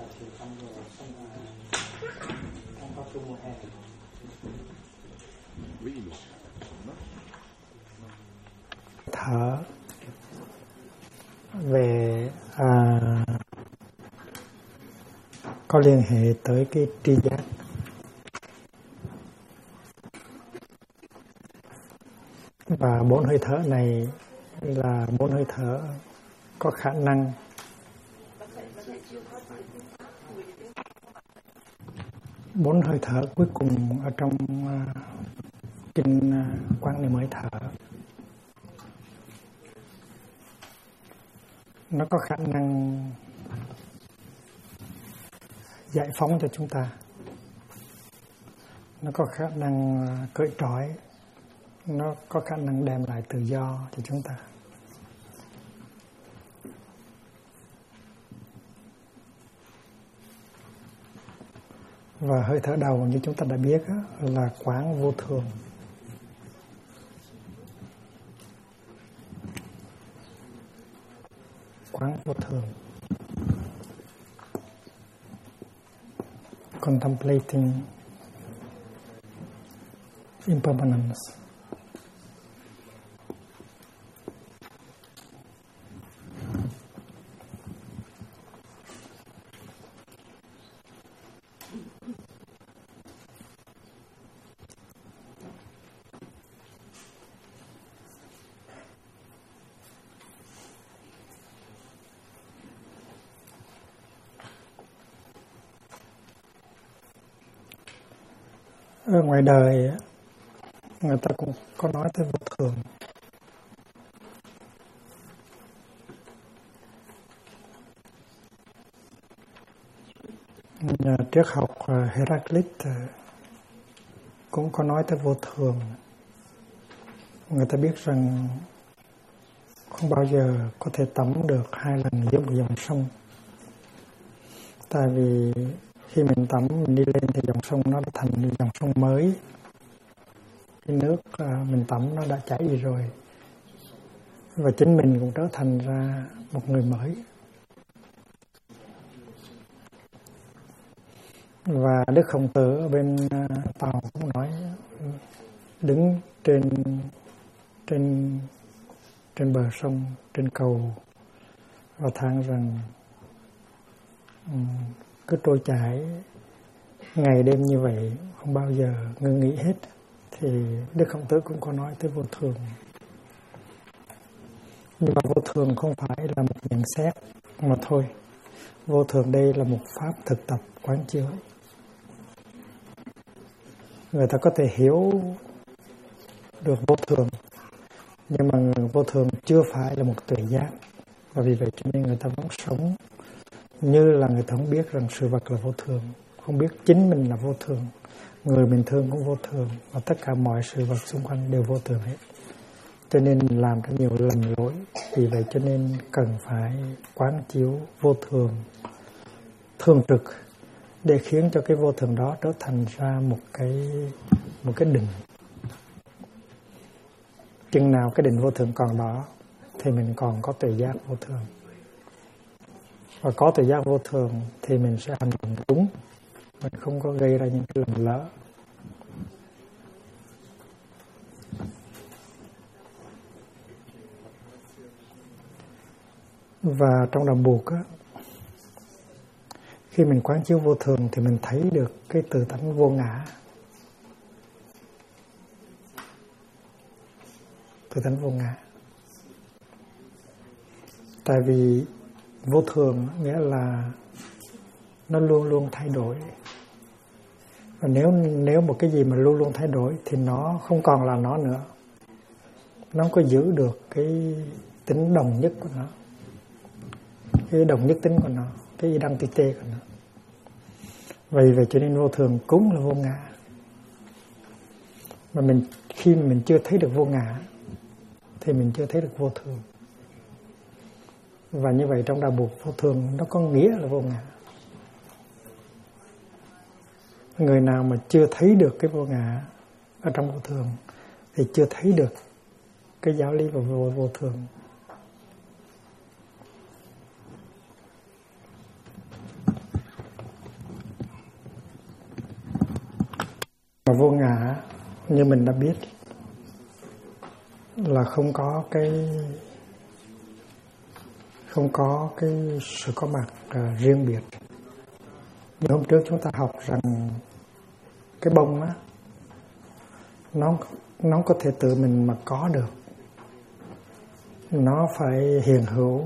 thì trong cao su mùa hè thở về có liên hệ tới cái tri giác. Và 4 hơi thở này là 4 hơi thở có khả năng bốn hơi thở cuối cùng ở trong kinh Quán Niệm Hơi Thở. Nó có khả năng giải phóng cho chúng ta. Nó có khả năng cởi trói. Nó có khả năng đem lại tự do cho chúng ta. Và hơi thở đầu như chúng ta đã biết là quán vô thường. Quán vô thường. Contemplating impermanence. Ở ngoài đời người ta cũng có nói tới vô thường. Nhà triết học Heraclit cũng có nói tới vô thường. Người ta biết rằng không bao giờ có thể tắm được 2 lần giữa một dòng sông. Tại vì khi mình tắm, mình đi lên thì dòng sông nó đã thành một dòng sông mới. Cái nước mình tắm nó đã chảy đi rồi. Và chính mình cũng trở thành ra một người mới. Và Đức Khổng Tử ở bên Tàu cũng nói, đứng trên bờ sông, trên cầu, và than rằng cứ trôi chảy ngày đêm như vậy, không bao giờ ngưng nghỉ hết. Thì Đức Khổng Tử cũng có nói tới vô thường. Nhưng mà vô thường không phải là một nhận xét mà thôi. Vô thường đây là một pháp thực tập quán chiếu. Người ta có thể hiểu được vô thường, nhưng mà vô thường chưa phải là một tuệ giác. Và vì vậy cho nên người ta vẫn sống như là người ta không biết rằng sự vật là vô thường, không biết chính mình là vô thường, người mình thương cũng vô thường, và tất cả mọi sự vật xung quanh đều vô thường hết. Cho nên làm ra nhiều lầm lỗi. Vì vậy cho nên cần phải quán chiếu vô thường thường trực để khiến cho cái vô thường đó trở thành ra một cái định. Chừng nào cái định vô thường còn đó thì mình còn có tuệ giác vô thường. Và có tuệ giác vô thường thì mình sẽ hành động đúng, mình không có gây ra những cái lầm lỡ. Và trong Đạo Buộc á, khi mình quán chiếu vô thường thì mình thấy được cái tự tánh vô ngã. Tự tánh vô ngã. Tại vì vô thường nghĩa là nó luôn luôn thay đổi. Và nếu một cái gì mà luôn luôn thay đổi thì nó không còn là nó nữa. Nó không có giữ được cái tính đồng nhất của nó, cái đồng nhất tính của nó, cái identity của nó. Vì vậy cho nên vô thường cũng là vô ngã. Mà khi mình chưa thấy được vô ngã thì mình chưa thấy được vô thường. Và như vậy trong Đạo Buộc, vô thường nó có nghĩa là vô ngã. Người nào mà chưa thấy được cái vô ngã ở trong vô thường thì chưa thấy được cái giáo lý của vô thường. Mà vô ngã như mình đã biết là không có cái sự có mặt riêng biệt. Như hôm trước chúng ta học rằng cái bông á, nó có thể tự mình mà có được, nó phải hiện hữu,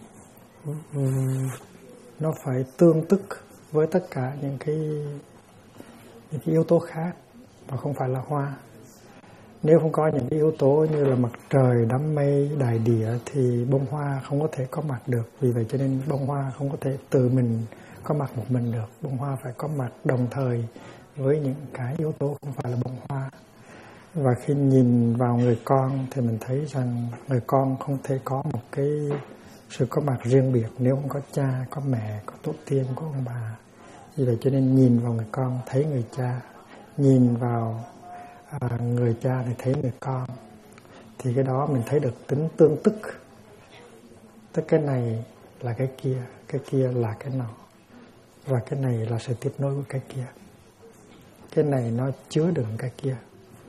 nó phải tương tức với tất cả những cái yếu tố khác mà không phải là hoa. Nếu không có những cái yếu tố như là mặt trời, đám mây, đại địa thì bông hoa không có thể có mặt được. Vì vậy cho nên bông hoa không có thể tự mình có mặt một mình được. Bông hoa phải có mặt đồng thời với những cái yếu tố không phải là bông hoa. Và khi nhìn vào người con thì mình thấy rằng người con không thể có một cái sự có mặt riêng biệt nếu không có cha, có mẹ, có tổ tiên, có ông bà. Vì vậy cho nên nhìn vào người con thấy người cha, nhìn vào người cha thì thấy người con, thì cái đó mình thấy được tính tương tức. Tức cái này là cái kia là cái nọ, và cái này là sự tiếp nối của cái kia. Cái này nó chứa đựng cái kia,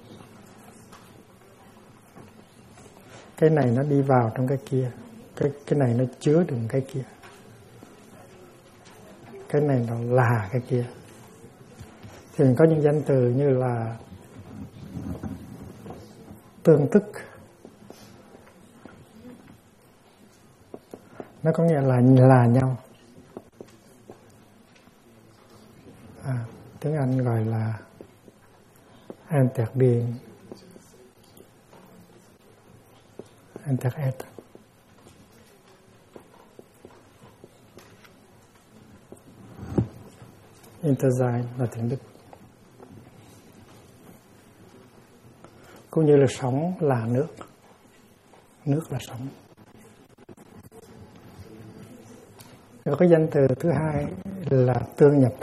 cái này nó đi vào trong cái kia, cái này nó chứa đựng cái kia, cái này nó là cái kia. Thì mình có những danh từ như là tương tức, nó có nghĩa là nhau. Tiếng Anh gọi là interbeing, interact. Intersein là tiếng Đức. Cũng như là sống là nước, nước là sống. Rồi cái danh từ thứ hai là tương nhập.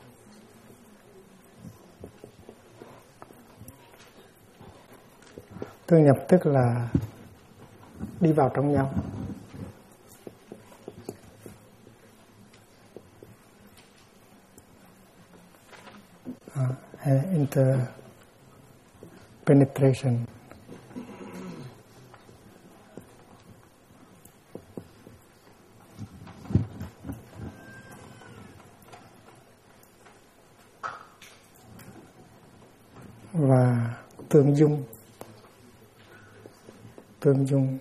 Tương nhập tức là đi vào trong nhau. Interpenetration. Và tương dung. Tương dung.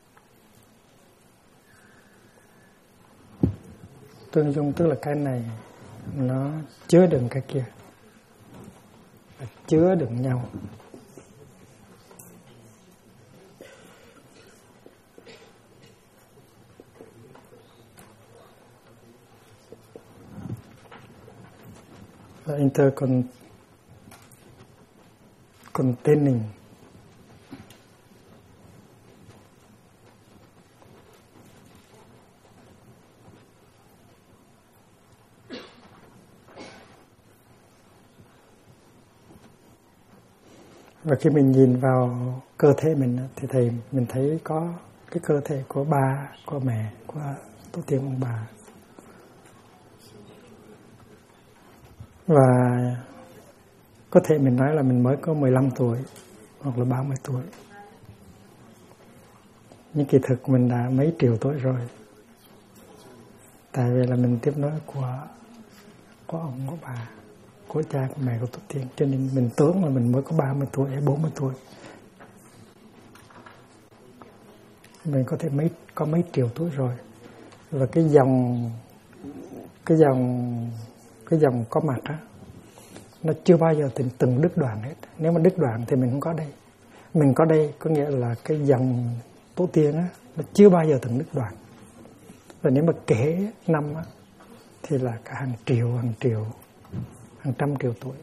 Tương dung tức là cái này nó chứa đựng cái kia, chứa đựng nhau. Và intercontaining. Và khi mình nhìn vào cơ thể mình thì mình thấy có cái cơ thể của ba, của mẹ, của tổ tiên ông bà. Và có thể mình nói là mình mới có 15 tuổi hoặc là 30 tuổi. Nhưng kỳ thực mình đã mấy triệu tuổi rồi. Tại vì là mình tiếp nối của ông, của bà, của cha, của mẹ, của tổ tiên. Cho nên mình tưởng là mình mới có 30 tuổi hay 40 tuổi. Mình có thể có mấy triệu tuổi rồi. Và cái dòng có mặt á, nó chưa bao giờ từng đứt đoạn hết. Nếu mà đứt đoạn thì mình không có đây. Mình có đây có nghĩa là cái dòng tổ tiên á, nó chưa bao giờ từng đứt đoạn. Và nếu mà kể năm á, thì là cả hàng triệu, hàng trăm triệu tuổi.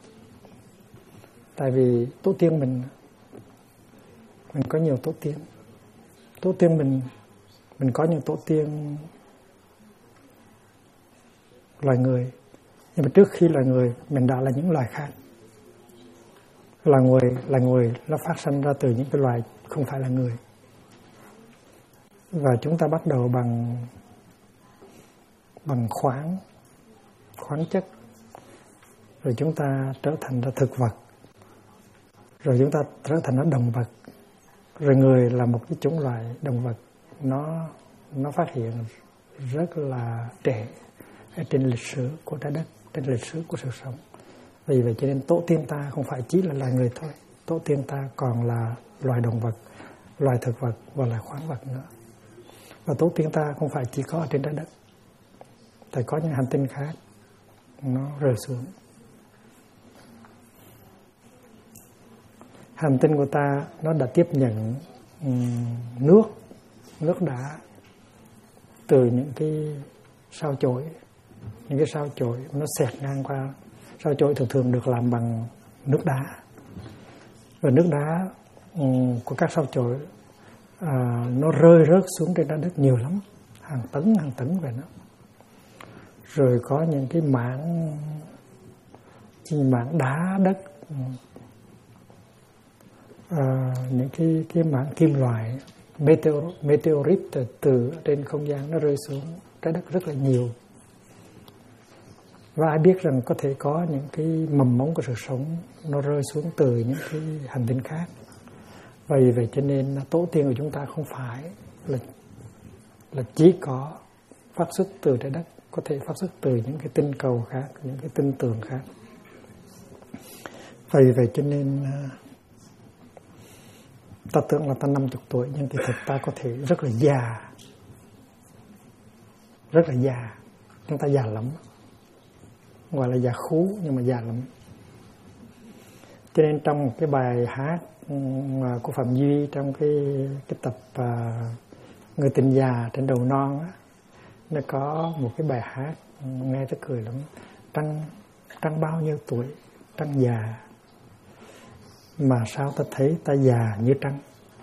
Tại vì tổ tiên mình có nhiều tổ tiên. Tổ tiên mình có những tổ tiên loài người. Nhưng mà trước khi loài người, mình đã là những loài khác. Loài người nó phát sinh ra từ những cái loài không phải là người. Và chúng ta bắt đầu bằng khoáng chất. rồi chúng ta trở thành ra thực vật, rồi chúng ta trở thành ra động vật, rồi người là một cái chủng loại động vật nó phát hiện rất là trễ ở trên lịch sử của trái đất, trên lịch sử của sự sống. Vì vậy cho nên tổ tiên ta không phải chỉ là loài người thôi, tổ tiên ta còn là loài động vật, loài thực vật và loài khoáng vật nữa. Và tổ tiên ta không phải chỉ có ở trên trái đất, tại có những hành tinh khác nó rơi xuống. Hành tinh của ta nó đã tiếp nhận nước đá từ những cái sao chổi. Những cái sao chổi nó xẹt ngang qua. Sao chổi thường được làm bằng nước đá. Và nước đá của các sao chổi nó rơi rớt xuống trên trái đất nhiều lắm, hàng tấn về nó. Rồi có những cái mảng đá đất, những cái mảng kim loại meteorit từ trên không gian nó rơi xuống trái đất rất là nhiều. Và ai biết rằng có thể có những cái mầm mống của sự sống nó rơi xuống từ những cái hành tinh khác. Vì vậy cho nên tổ tiên của chúng ta không phải là chỉ có phát xuất từ trái đất, có thể phát xuất từ những cái tinh cầu khác, những cái tinh tường khác. Vì vậy cho nên ta tưởng là ta 50 tuổi, nhưng thì thực ta có thể rất là già. Rất là già. Chúng ta già lắm. Gọi là già khú, nhưng mà già lắm. Cho nên trong cái bài hát của Phạm Duy, trong cái tập Người tình già trên đầu non á, nó có một cái bài hát nghe rất cười lắm. Trăng bao nhiêu tuổi, trăng già, mà sao ta thấy ta già như trăng.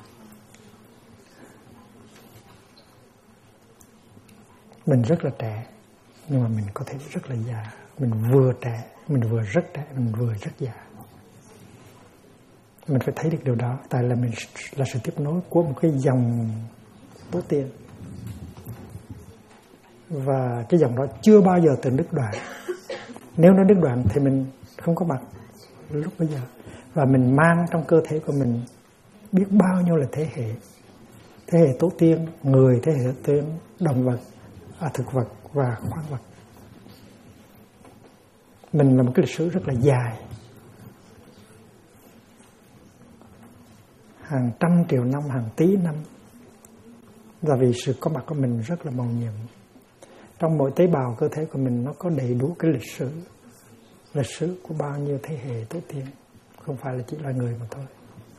Mình rất là trẻ, nhưng mà mình có thể rất là già. Mình vừa trẻ, mình vừa rất trẻ, mình vừa rất già. Mình phải thấy được điều đó. Tại là mình là sự tiếp nối của một cái dòng tổ tiên. Và cái dòng đó chưa bao giờ từng đứt đoạn. Nếu nó đứt đoạn thì mình không có mặt lúc bây giờ. Và mình mang trong cơ thể của mình biết bao nhiêu là thế hệ. Thế hệ tổ tiên, người, thế hệ tổ tiên, động vật, thực vật và khoáng vật. Mình là một cái lịch sử rất là dài. Hàng trăm triệu năm, hàng tỷ năm. Và vì sự có mặt của mình rất là màu nhiệm. Trong mỗi tế bào cơ thể của mình nó có đầy đủ cái lịch sử của bao nhiêu thế hệ tổ tiên, không phải là chỉ là người mà thôi.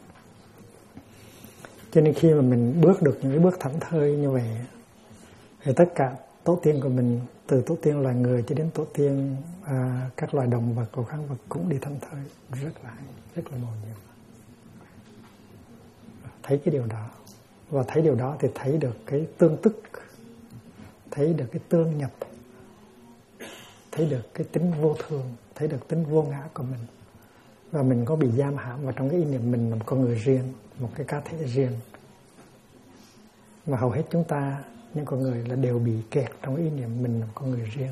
Cho nên khi mà mình bước được những cái bước thảnh thơi như vậy, thì tất cả tổ tiên của mình, từ tổ tiên loài người cho đến tổ tiên các loài động vật và khoáng vật cũng đi thảnh thơi, rất là màu nhiệm. Thấy cái điều đó, và thấy điều đó thì thấy được cái tương tức, thấy được cái tương nhập, thấy được cái tính vô thường, thấy được tính vô ngã của mình. Và mình có bị giam hãm vào trong cái ý niệm mình là một con người riêng, một cái cá thể riêng. Và hầu hết chúng ta, những con người là đều bị kẹt trong ý niệm mình là một con người riêng.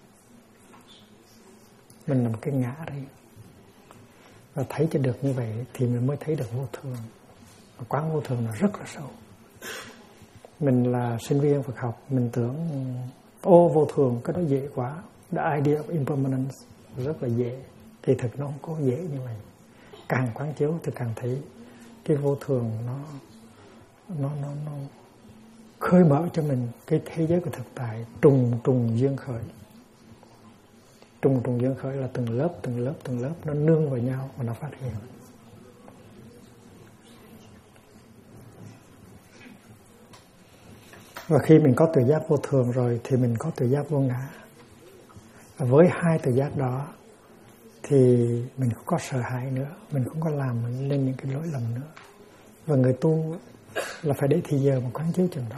Mình là một cái ngã riêng. Và thấy cho được như vậy thì mình mới thấy được vô thường. Và quán vô thường là rất là sâu. Mình là sinh viên Phật học, mình tưởng vô thường, cái đó dễ quá. The idea of impermanence rất là dễ. Thì thực nó không có dễ như vậy. Càng quán chiếu thì càng thấy cái vô thường nó khơi mở cho mình cái thế giới của thực tại trùng duyên khởi. Trùng duyên khởi là từng lớp nó nương vào nhau và nó phát hiện. Và khi mình có tự giác vô thường rồi thì mình có tự giác vô ngã. Và với hai tự giác đó thì mình không có sợ hãi nữa, mình không có làm lên những cái lỗi lầm nữa. Và người tu là phải để thì giờ mà quán chiếu chừng đó.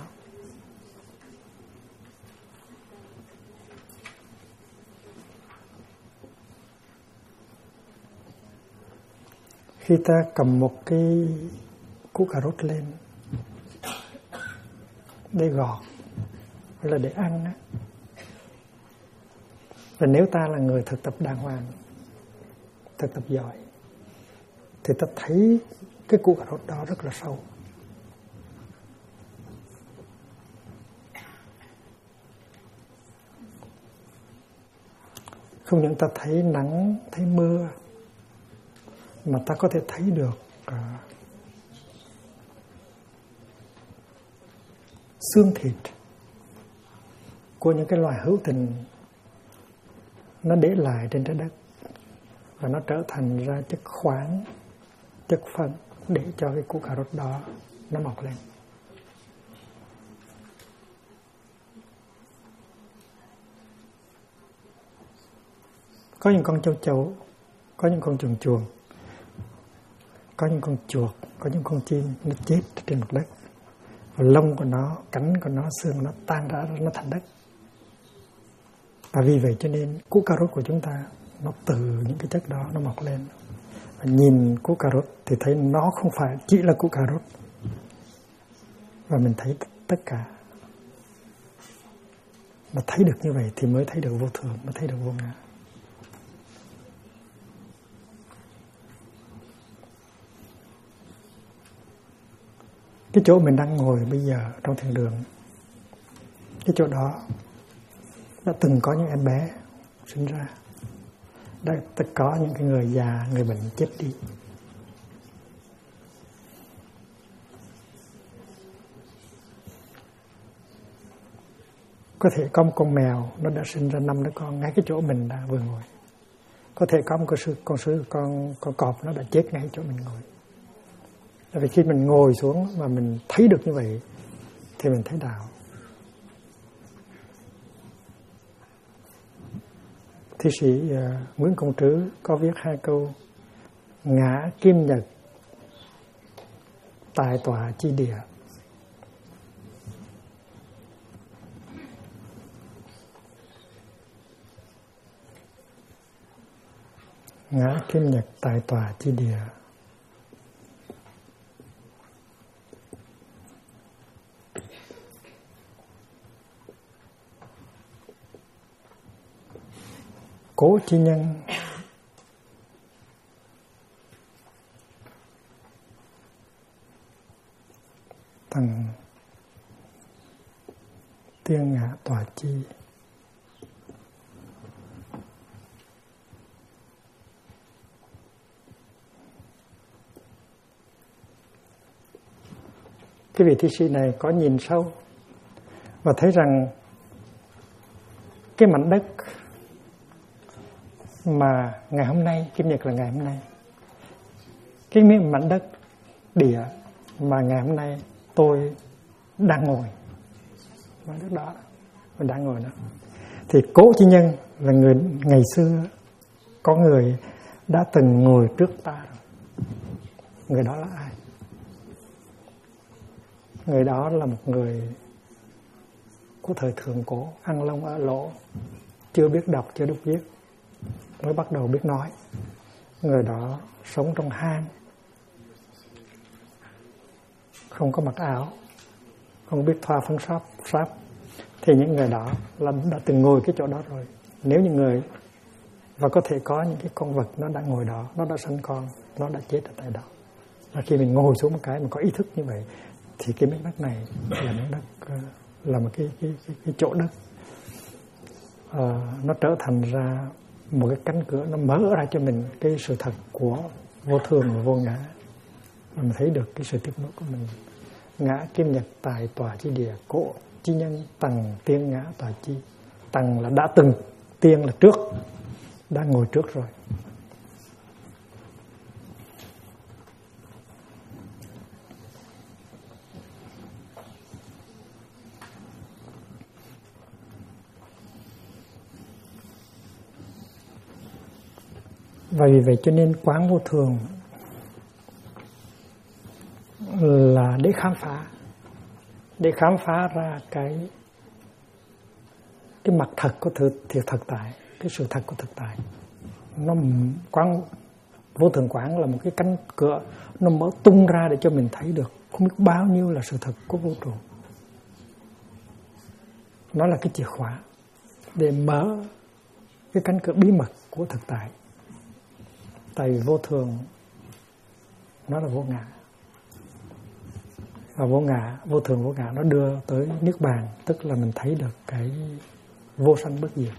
Khi ta cầm một cái củ cà rốt lên để gọt hay là để ăn á, và nếu ta là người thực tập đàng hoàng thực tập giỏi, thì ta thấy cái củ cà rốt đó rất là sâu. Không những ta thấy nắng, thấy mưa, mà ta có thể thấy được xương thịt của những cái loài hữu tình nó để lại trên trái đất, và nó trở thành ra chất khoáng, chất phân để cho cái củ cà rốt đó nó mọc lên. Có những con châu chấu, có những con chuồn chuồn, có những con chuột, có những con chim nó chết trên mặt đất, và lông của nó, cánh của nó, xương của nó tan ra, nó thành đất. Và vì vậy cho nên củ cà rốt của chúng ta nó từ những cái chất đó nó mọc lên. Và nhìn củ cà rốt thì thấy nó không phải chỉ là củ cà rốt, và mình thấy tất cả. Mà thấy được như vậy thì mới thấy được vô thường, mới thấy được vô ngã. Cái chỗ mình đang ngồi bây giờ trong thiền đường, cái chỗ đó đã từng có những em bé sinh ra, đã có những cái người già, người bệnh chết đi. Có thể có một con mèo nó đã sinh ra 5 đứa con ngay cái chỗ mình đã vừa ngồi. Có thể có một con cọp nó đã chết ngay chỗ mình ngồi. Tại vì khi mình ngồi xuống và mình thấy được như vậy thì mình thấy đạo. Thi sĩ Nguyễn Công Trứ có viết 2 câu: ngã kim nhật tài tọa chi địa. Ngã kim nhật tài tọa chi địa. Cố chi nhân tầng tiên ngã tọa chi. Cái vị thi sĩ này có nhìn sâu và thấy rằng cái mảnh đất mà ngày hôm nay, kim nhật là ngày hôm nay, cái miếng mảnh đất địa mà ngày hôm nay tôi đang ngồi, mảnh đất đó mình đang ngồi đó, thì Cố Chi Nhân là người ngày xưa có người đã từng ngồi trước ta. Người đó là ai? Người đó là một người của thời thượng cổ, ăn lông ở lỗ, chưa biết đọc, chưa biết viết, mới bắt đầu biết nói. Người đó sống trong hang, không có mặc áo, không biết thoa phấn sáp. Thì những người đó là đã từng ngồi cái chỗ đó rồi. Nếu những người, và có thể có những cái con vật nó đã ngồi đó, nó đã sinh con, nó đã chết ở tại đó. Và khi mình ngồi xuống một cái mình có ý thức như vậy thì cái miếng đất này là miếng đất, là một cái chỗ đất, nó trở thành ra một cái cánh cửa, nó mở ra cho mình cái sự thật của vô thường và vô ngã, mà mình thấy được cái sự tiếp nối của mình. Ngã kim nhật tài tọa chi địa, Cố chi nhân tầng tiên ngã tọa chi. Tầng là đã từng, tiên là trước, đã ngồi trước rồi. Và vì vậy cho nên quán vô thường là để khám phá ra cái mặt thật của thực tại, cái sự thật của thực tại. Nó quán vô thường quán là một cái cánh cửa, nó mở tung ra để cho mình thấy được không biết bao nhiêu là sự thật của vũ trụ. Nó là cái chìa khóa để mở cái cánh cửa bí mật của thực tại. Tại vì vô thường nó là vô ngã, và vô thường vô ngã nó đưa tới niết bàn, tức là mình thấy được cái vô sanh bất diệt.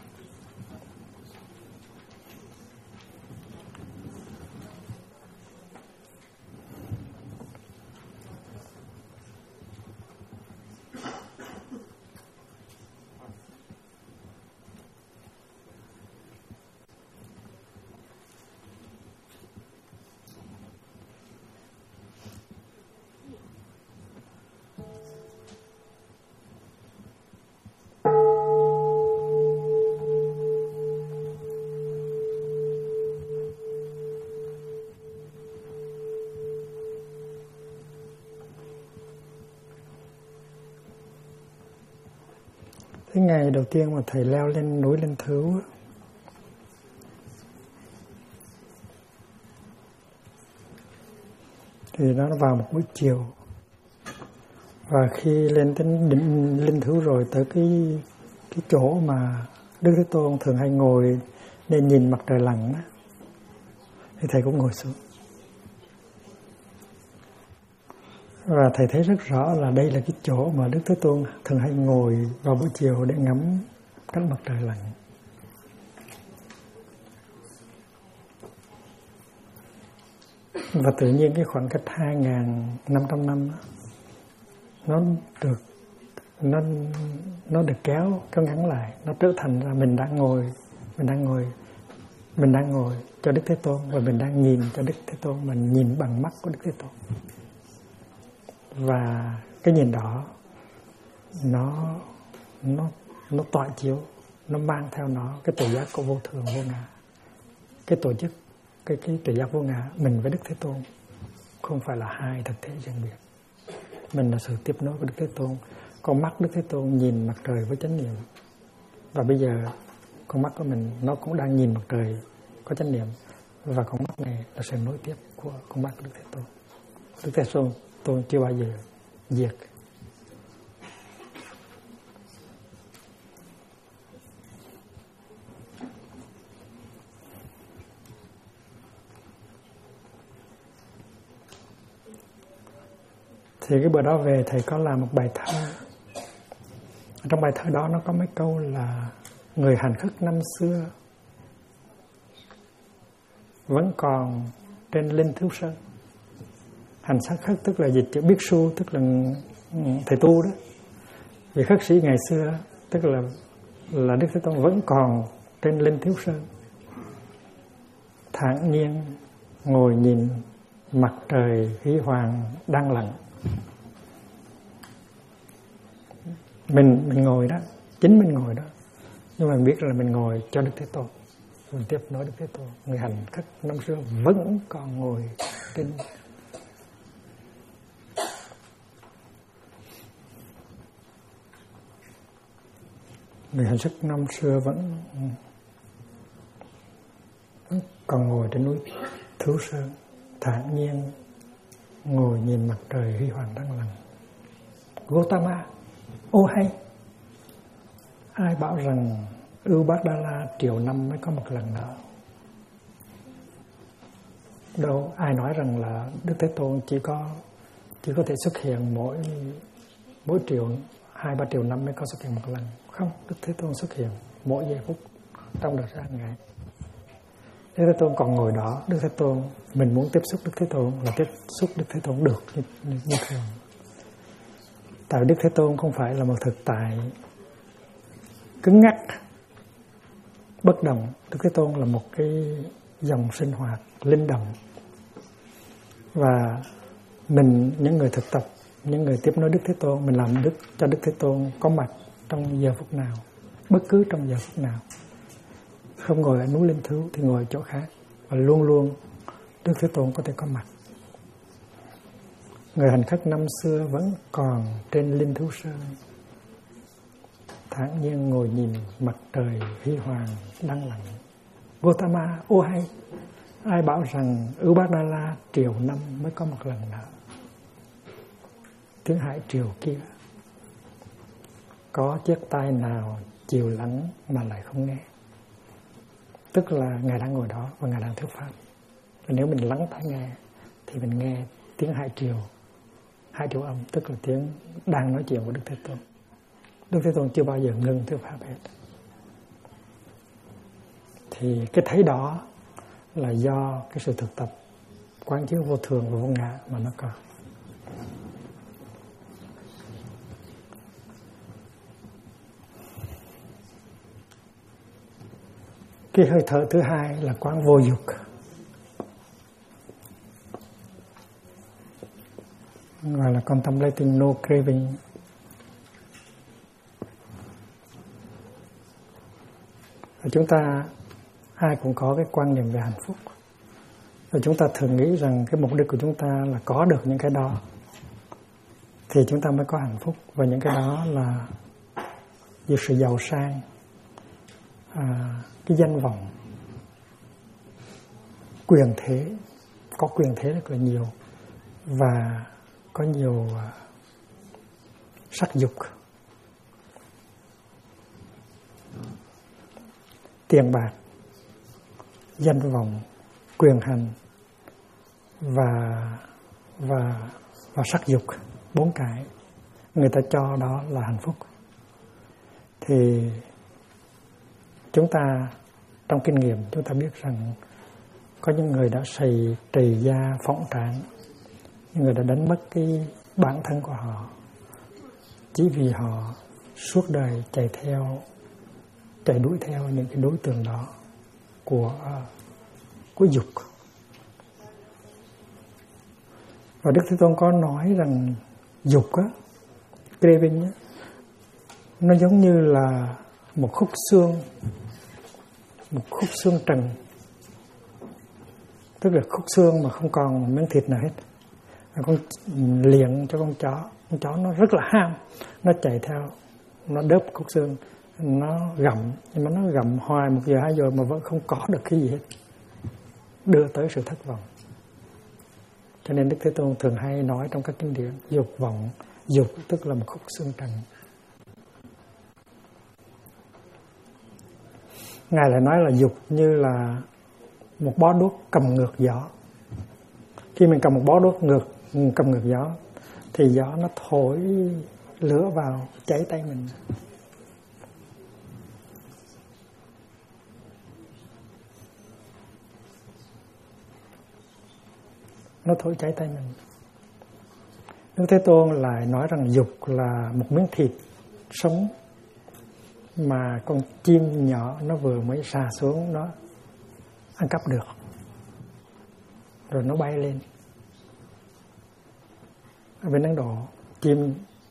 Cái ngày đầu tiên mà thầy leo lên núi Linh Thứu thì nó vào một buổi chiều, và khi lên đến đỉnh Linh Thứu rồi, tới cái chỗ mà Đức Thế Tôn thường hay ngồi để nhìn mặt trời lặn đó, thì thầy cũng ngồi xuống. Và thầy thấy rất rõ là đây là cái chỗ mà Đức Thế Tôn thường hay ngồi vào buổi chiều để ngắm cánh mặt trời lặn. Và tự nhiên cái khoảng cách 2.500 năm đó, nó được kéo ngắn lại, nó trở thành ra mình đang ngồi cho Đức Thế Tôn, và mình đang nhìn cho Đức Thế Tôn, mình nhìn bằng mắt của Đức Thế Tôn. Và cái nhìn đó nó tỏa chiếu, nó mang theo nó cái tự giác của vô thường vô ngã, cái tổ chức cái tự giác vô ngã. Mình với Đức Thế Tôn không phải là hai thực thể riêng biệt, mình là sự tiếp nối của Đức Thế Tôn. Con mắt Đức Thế Tôn nhìn mặt trời với chánh niệm, và bây giờ con mắt của mình nó cũng đang nhìn mặt trời có chánh niệm, và con mắt này là sự nối tiếp của con mắt của Đức Thế Tôn. Đức Thế Tôn chưa bao giờ diệt. Thì cái bữa đó về thầy có làm một bài thơ. Trong bài thơ đó nó có mấy câu là: người hành khất năm xưa vẫn còn trên Linh Thứu Sơn. Hành sát khất tức là dịch chữ biết su, tức là thầy tu đó. Vì khất sĩ ngày xưa tức là Đức Thế Tôn vẫn còn trên Linh Thứu Sơn, thản nhiên ngồi nhìn mặt trời huy hoàng đang lặn. Mình ngồi đó, chính mình ngồi đó, nhưng mà mình biết là mình ngồi cho Đức Thế Tôn, mình tiếp nối Đức Thế Tôn. Người hành khất năm xưa vẫn còn ngồi trên người hành khất năm xưa vẫn còn ngồi trên núi Thứu Sơn, thản nhiên ngồi nhìn mặt trời huy hoàng đang lặn. Gotama, ô hay, ai bảo rằng Ưu Bát Đa La triệu năm mới có một lần nữa? Đâu ai nói rằng là Đức Thế Tôn chỉ có thể xuất hiện mỗi triệu 2-3 triệu năm mới có xuất hiện một lần. Không, Đức Thế Tôn xuất hiện mỗi giây phút trong đời ra ngày. Đức Thế Tôn còn ngồi đó. Đức Thế Tôn, mình muốn tiếp xúc Đức Thế Tôn là tiếp xúc Đức Thế Tôn được như thường. Tại Đức Thế Tôn không phải là một thực tại cứng ngắc, bất động. Đức Thế Tôn là một cái dòng sinh hoạt linh động. Và mình, những người thực tập, những người tiếp nối Đức Thế Tôn, mình làm cho Đức Thế Tôn có mặt trong giờ phút nào, bất cứ trong giờ phút nào. Không ngồi ở núi Linh Thứu thì ngồi ở chỗ khác, và luôn luôn Đức Thế Tôn có thể có mặt. Người hành khất năm xưa vẫn còn trên Linh Thứu Sơn, thản nhiên ngồi nhìn mặt trời huy hoàng đang lặn. Gotama, ô hay, ai bảo rằng Ưu Bát Đa La triệu năm mới có một lần nữa? Tiếng Hải triều kia, có chiếc tai nào chiều lắng mà lại không nghe? Tức là Ngài đang ngồi đó và Ngài đang thuyết pháp. Và nếu mình lắng tai nghe thì mình nghe tiếng hai triệu âm, tức là tiếng đang nói chuyện của Đức Thế Tôn. Đức Thế Tôn chưa bao giờ ngừng thuyết pháp hết. Thì cái thấy đó là do cái sự thực tập quán chiếu vô thường và vô ngã mà nó có. Cái hơi thở thứ hai là quán vô dục, gọi là contemplating no craving. Và chúng ta ai cũng có cái quan niệm về hạnh phúc, và chúng ta thường nghĩ rằng cái mục đích của chúng ta là có được những cái đó thì chúng ta mới có hạnh phúc. Và những cái đó là như sự giàu sang, cái danh vọng, quyền thế, có quyền thế rất là nhiều, và có nhiều sắc dục, tiền bạc, danh vọng, quyền hành và sắc dục, 4 cái người ta cho đó là hạnh phúc. Thì chúng ta trong kinh nghiệm chúng ta biết rằng có những người đã trầy da phỏng trán, những người đã đánh mất cái bản thân của họ chỉ vì họ suốt đời chạy đuổi theo những cái đối tượng đó của dục. Và Đức Thế Tôn có nói rằng dục á, craving á, nó giống như là một khúc xương trần, tức là khúc xương mà không còn miếng thịt nào hết. Con liệng cho con chó nó rất là ham, nó chạy theo, nó đớp khúc xương, nó gặm, nhưng mà nó gặm hoài 1 giờ 2 giờ mà vẫn không có được cái gì hết, đưa tới sự thất vọng. Cho nên Đức Thế Tôn thường hay nói trong các kinh điển, dục tức là một khúc xương trần. Ngài lại nói là dục như là một bó đuốc cầm ngược gió. Khi mình cầm một bó đuốc cầm ngược gió thì gió nó thổi lửa vào cháy tay mình. Nó thổi cháy tay mình. Đức Thế Tôn lại nói rằng dục là một miếng thịt sống mà con chim nhỏ nó vừa mới xà xuống nó ăn cắp được, rồi nó bay lên. Ở bên Ấn Độ, chim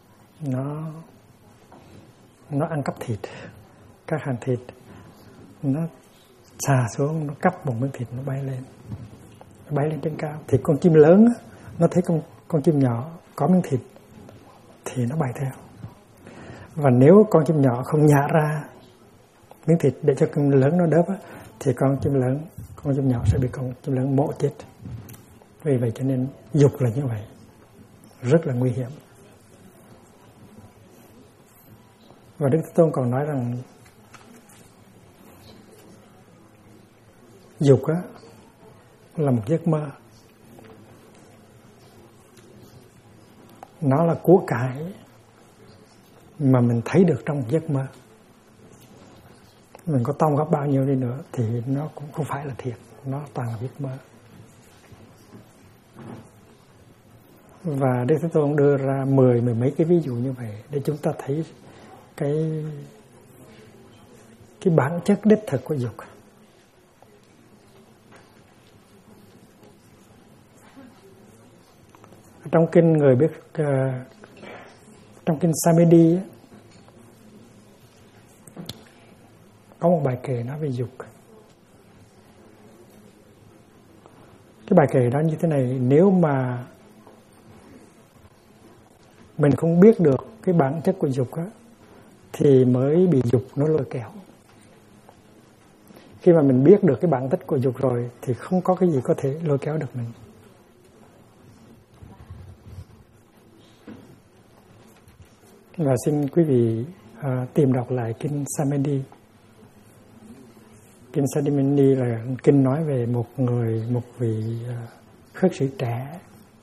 nó ăn cắp thịt, các hàng thịt, nó xà xuống, nó cắp một miếng thịt, nó bay lên trên cao. Thì con chim lớn nó thấy con chim nhỏ có miếng thịt thì nó bay theo. Và nếu con chim nhỏ không nhả ra miếng thịt để cho con lớn nó đớp thì con chim nhỏ sẽ bị con chim lớn mổ chết. Vì vậy cho nên dục là như vậy, rất là nguy hiểm. Và Đức Thế Tôn còn nói rằng dục là một giấc mơ. Nó là của cải mà mình thấy được trong một giấc mơ. Mình có tông góp bao nhiêu đi nữa thì nó cũng không phải là thiệt, nó toàn là giấc mơ. Và Đức Thế Tôn đưa ra mười mấy cái ví dụ như vậy để chúng ta thấy cái bản chất đích thực của dục. Trong kinh người biết trong kinh Samedi có một bài kệ nói về dục. Cái bài kệ đó như thế này: nếu mà mình không biết được cái bản chất của dục thì mới bị dục nó lôi kéo. Khi mà mình biết được cái bản chất của dục rồi thì không có cái gì có thể lôi kéo được mình. Và xin quý vị tìm đọc lại kinh Samedi. Kinh Sadimani là kinh nói về một vị khất sĩ trẻ,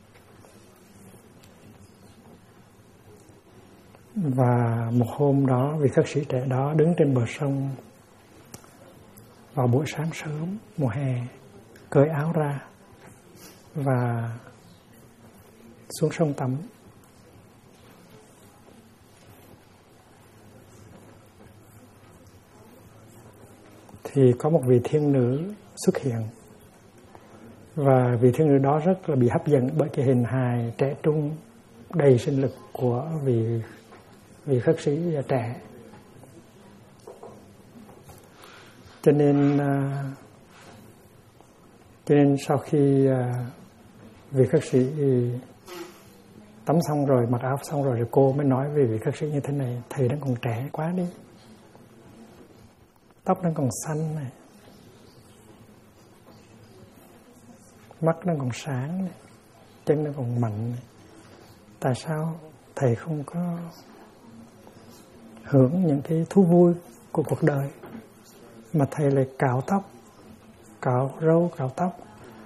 và một hôm đó vị khất sĩ trẻ đó đứng trên bờ sông vào buổi sáng sớm mùa hè, cởi áo ra và xuống sông tắm. Thì có một vị thiên nữ xuất hiện, và vị thiên nữ đó rất là bị hấp dẫn bởi cái hình hài trẻ trung đầy sinh lực của vị khất sĩ trẻ. Cho nên sau khi vị khất sĩ tắm xong rồi, mặc áo xong rồi, cô mới nói về vị khất sĩ như thế này: thầy đang còn trẻ quá đi, tóc đang còn xanh này, mắt đang còn sáng này, chân đang còn mạnh này. Tại sao thầy không có hưởng những cái thú vui của cuộc đời mà thầy lại cạo tóc, cạo râu, cạo tóc,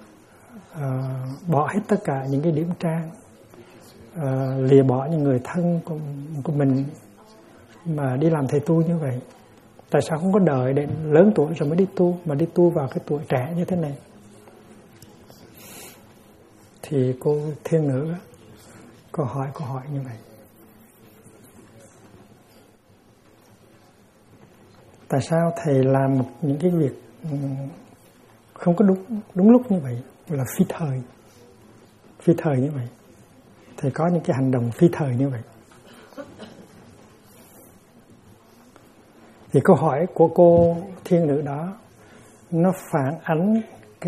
bỏ hết tất cả những cái điểm trang, lìa bỏ những người thân của mình mà đi làm thầy tu như vậy? Tại sao không có đợi đến lớn tuổi rồi mới đi tu, mà đi tu vào cái tuổi trẻ như thế này? Thì cô thiên nữ cô hỏi như vậy. Tại sao thầy làm những cái việc không có đúng lúc như vậy, là phi thời như vậy? Thầy có những cái hành động phi thời như vậy. Thì câu hỏi của cô thiên nữ đó nó phản ánh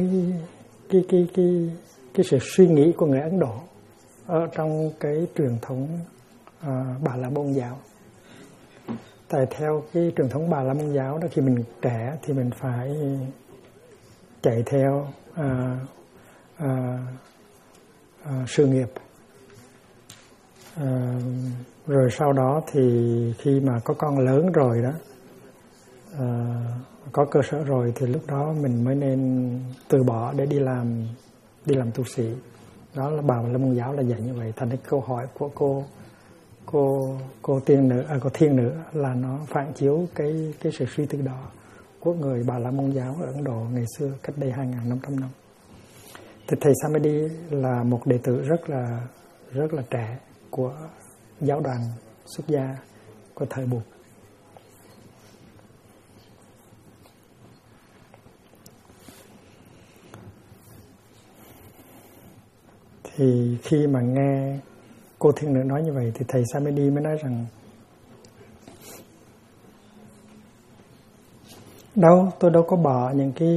cái sự suy nghĩ của người Ấn Độ ở trong cái truyền thống Bà La Môn giáo. Tại theo cái truyền thống Bà La Môn giáo đó, khi mình trẻ thì mình phải chạy theo sự nghiệp, rồi sau đó thì khi mà có con lớn rồi đó, có cơ sở rồi, thì lúc đó mình mới nên từ bỏ để đi làm tu sĩ. Đó là Bà La Môn giáo là dạy như vậy. Thành cái câu hỏi của cô thiên nữ là nó phản chiếu cái sự suy tư đó của người Bà La Môn giáo ở Ấn Độ ngày xưa, cách đây 2.500 năm. Thì thầy Samadhi là một đệ tử rất là trẻ của giáo đoàn xuất gia của thời Bụt. Thì khi mà nghe cô thiên nữ nói như vậy thì thầy Samadhi mới nói rằng: tôi đâu có bỏ những cái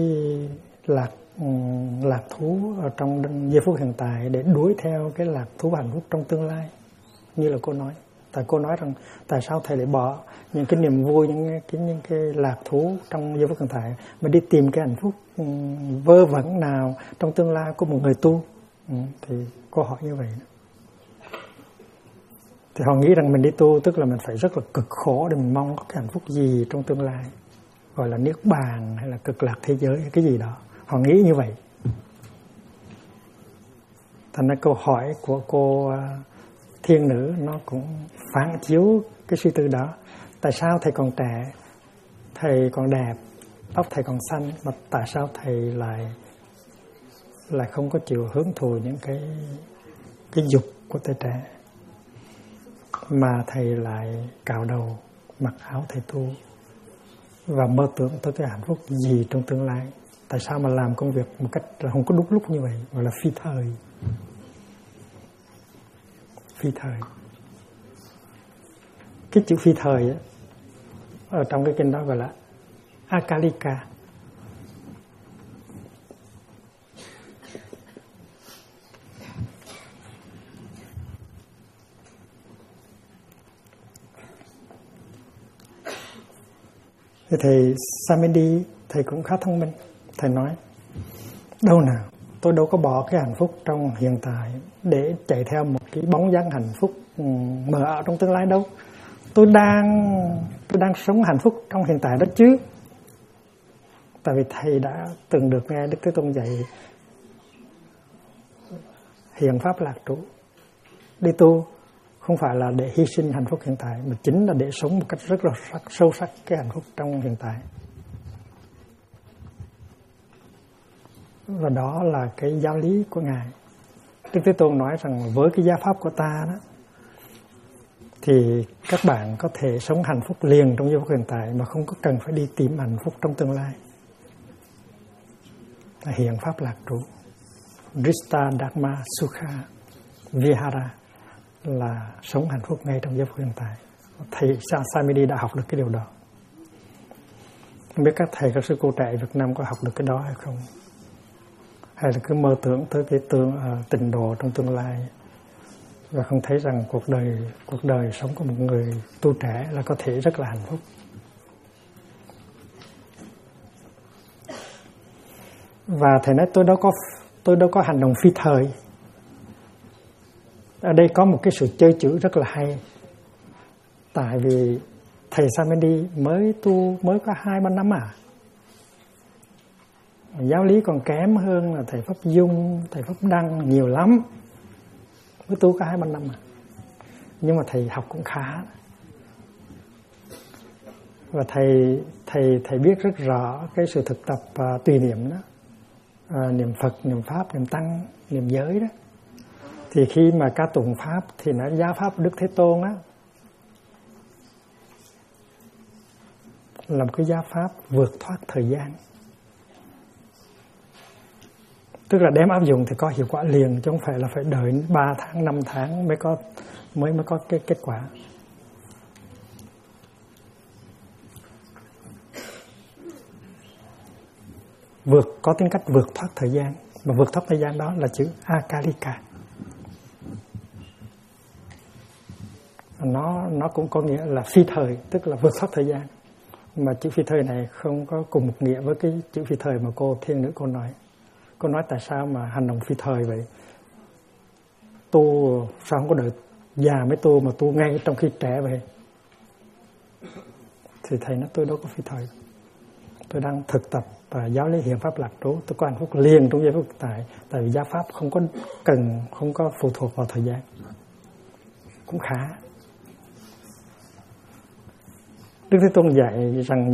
lạc thú ở trong giây phút hiện tại để đuổi theo cái lạc thú hạnh phúc trong tương lai như là cô nói. Tại cô nói rằng tại sao thầy lại bỏ những cái niềm vui, những cái lạc thú trong giây phút hiện tại mà đi tìm cái hạnh phúc vơ vẩn nào trong tương lai của một người tu. Thì cô hỏi như vậy. Thì họ nghĩ rằng mình đi tu tức là mình phải rất là cực khổ để mình mong có cái hạnh phúc gì trong tương lai, gọi là niết bàn hay là cực lạc thế giới hay cái gì đó. Họ nghĩ như vậy. Thành ra câu hỏi của cô thiên nữ nó cũng phản chiếu cái suy tư đó. Tại sao thầy còn trẻ, thầy còn đẹp, tóc thầy còn xanh, mà tại sao thầy lại không có chịu hưởng thụ những cái dục của tuổi trẻ, mà thầy lại cạo đầu, mặc áo thầy tu và mơ tưởng tới cái hạnh phúc gì trong tương lai? Tại sao mà làm công việc một cách là không có đúng lúc như vậy, gọi là phi thời? Cái chữ phi thời ấy, ở trong cái kinh đó gọi là akalika. Thì thầy Samadhi, thầy cũng khá thông minh. Thầy nói: đâu nào, tôi đâu có bỏ cái hạnh phúc trong hiện tại để chạy theo một cái bóng dáng hạnh phúc mờ ảo trong tương lai đâu. Tôi đang sống hạnh phúc trong hiện tại đó chứ. Tại vì thầy đã từng được nghe Đức Thế Tôn dạy hiện pháp lạc trú. Đi tu không phải là để hy sinh hạnh phúc hiện tại, mà chính là để sống một cách rất là sâu sắc cái hạnh phúc trong hiện tại. Và đó là cái giáo lý của Ngài. Đức Thế Tôn nói rằng với cái giáo pháp của ta đó, thì các bạn có thể sống hạnh phúc liền trong giây phút hiện tại mà không có cần phải đi tìm hạnh phúc trong tương lai. Là hiện pháp lạc trú. Drista Dharma Sukha Vihara là sống hạnh phúc ngay trong giây phút hiện tại. Thầy Samidi đã học được cái điều đó. Không biết các thầy, các sư cô trẻ Việt Nam có học được cái đó hay không? Hay là cứ mơ tưởng tới cái tịnh độ trong tương lai và không thấy rằng cuộc đời sống của một người tu trẻ là có thể rất là hạnh phúc. Và thầy nói tôi đâu có hành động phi thời. Ở đây có một cái sự chơi chữ rất là hay. Tại vì thầy Samedi mới có 2-3 năm à. Giáo lý còn kém hơn là thầy Pháp Dung, thầy Pháp Đăng nhiều lắm. Mới tu có 2-3 năm à. Nhưng mà thầy học cũng khá. Và thầy biết rất rõ cái sự thực tập tùy niệm đó. Niệm Phật, niệm Pháp, niệm Tăng, niệm giới đó. Thì khi mà ca tụng Pháp thì nó giáo Pháp Đức Thế Tôn á, là một cái giáo Pháp vượt thoát thời gian. Tức là đem áp dụng thì có hiệu quả liền, chứ không phải là phải đợi 3 tháng, 5 tháng mới có cái kết quả. Có tính cách vượt thoát thời gian. Mà vượt thoát thời gian đó là chữ Akalika. Nó cũng có nghĩa là phi thời, tức là vượt thoát thời gian. Mà chữ phi thời này không có cùng một nghĩa với cái chữ phi thời mà cô thiên nữ cô nói. Cô nói tại sao mà hành động phi thời vậy? Tu sao không có đợi già mới tu mà tu ngay trong khi trẻ vậy? Thì thầy nói tôi đâu có phi thời. Tôi đang thực tập và giáo lý hiện pháp lạc trú. Tôi có hạnh phúc liền trong giây phút tại vì giáo pháp không có phụ thuộc vào thời gian. Cũng khá. Đức Thế Tôn dạy rằng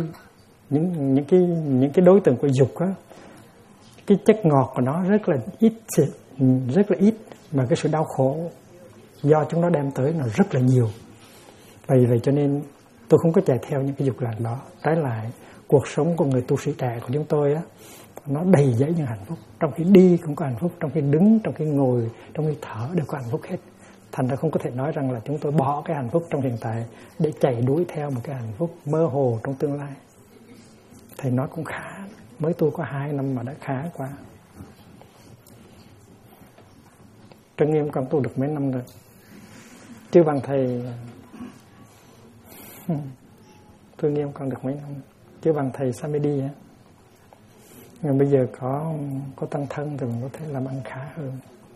những cái đối tượng của dục á, cái chất ngọt của nó rất là ít, mà cái sự đau khổ do chúng nó đem tới nó rất là nhiều. Vậy cho nên tôi không có chạy theo những cái dục lạc đó. Trái lại, cuộc sống của người tu sĩ trẻ của chúng tôi á, nó đầy dẫy những hạnh phúc. Trong khi đi cũng có hạnh phúc, trong khi đứng, trong khi ngồi, trong khi thở đều có hạnh phúc hết. Thành ra không có thể nói rằng là chúng tôi bỏ cái hạnh phúc trong hiện tại để chạy đuổi theo một cái hạnh phúc mơ hồ trong tương lai. Thầy nói cũng khá, mới tu có 2 năm mà đã khá quá. Trân Nghiêm con tu được mấy năm rồi, chưa bằng thầy. Trân Nghiêm con được mấy năm, chưa bằng thầy Samedi á. Nhưng bây giờ có tăng thân thì mình có thể làm ăn khá hơn.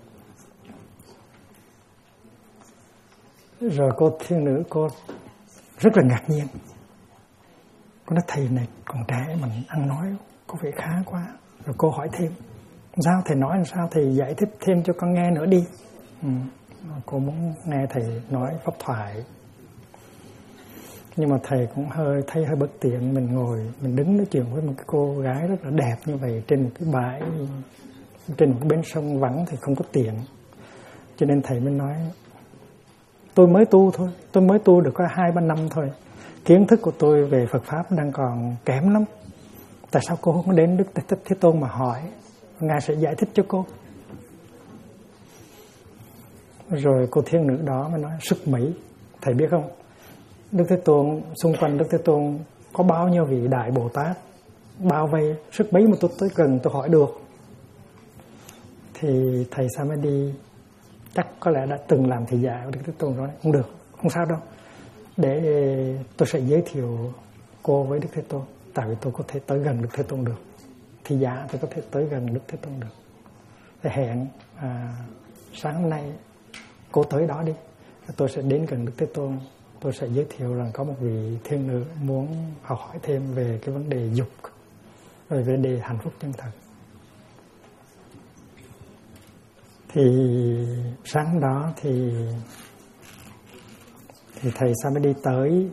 Rồi cô thiên nữ cô rất là ngạc nhiên. Cô nói thầy này còn trẻ mà ăn nói có vẻ khá quá. Rồi cô hỏi thêm, sao thầy nói làm sao, thầy giải thích thêm cho con nghe nữa đi. Cô muốn nghe thầy nói pháp thoại. Nhưng mà thầy cũng thấy hơi bất tiện. Mình ngồi, mình đứng nói chuyện với một cái cô gái rất là đẹp như vậy trên một cái bãi, trên một cái bến sông vắng thì không có tiện. Cho nên thầy mới nói, tôi mới tu thôi, tôi mới tu được có 2-3 năm thôi. Kiến thức của tôi về Phật Pháp đang còn kém lắm. Tại sao cô không có đến Đức Thế Tôn mà hỏi? Ngài sẽ giải thích cho cô. Rồi cô thiên nữ đó mới nói, sức Mỹ. Thầy biết không, Đức Thế Tôn, xung quanh Đức Thế Tôn có bao nhiêu vị Đại Bồ Tát bao vây, sức Mỹ mà tôi tới gần tôi hỏi được. Thì thầy Samedi chắc có lẽ đã từng làm thị giả của Đức Thế Tôn rồi. Không được, không sao đâu. Để tôi sẽ giới thiệu cô với Đức Thế Tôn. Tại vì tôi có thể tới gần Đức Thế Tôn được. Thị giả tôi có thể tới gần Đức Thế Tôn được. Thì hẹn sáng hôm nay cô tới đó đi. Tôi sẽ đến gần Đức Thế Tôn. Tôi sẽ giới thiệu rằng có một vị thiên nữ muốn học hỏi thêm về cái vấn đề dục. về vấn đề hạnh phúc chân thật. Thì sáng đó thì thầy Samedi tới,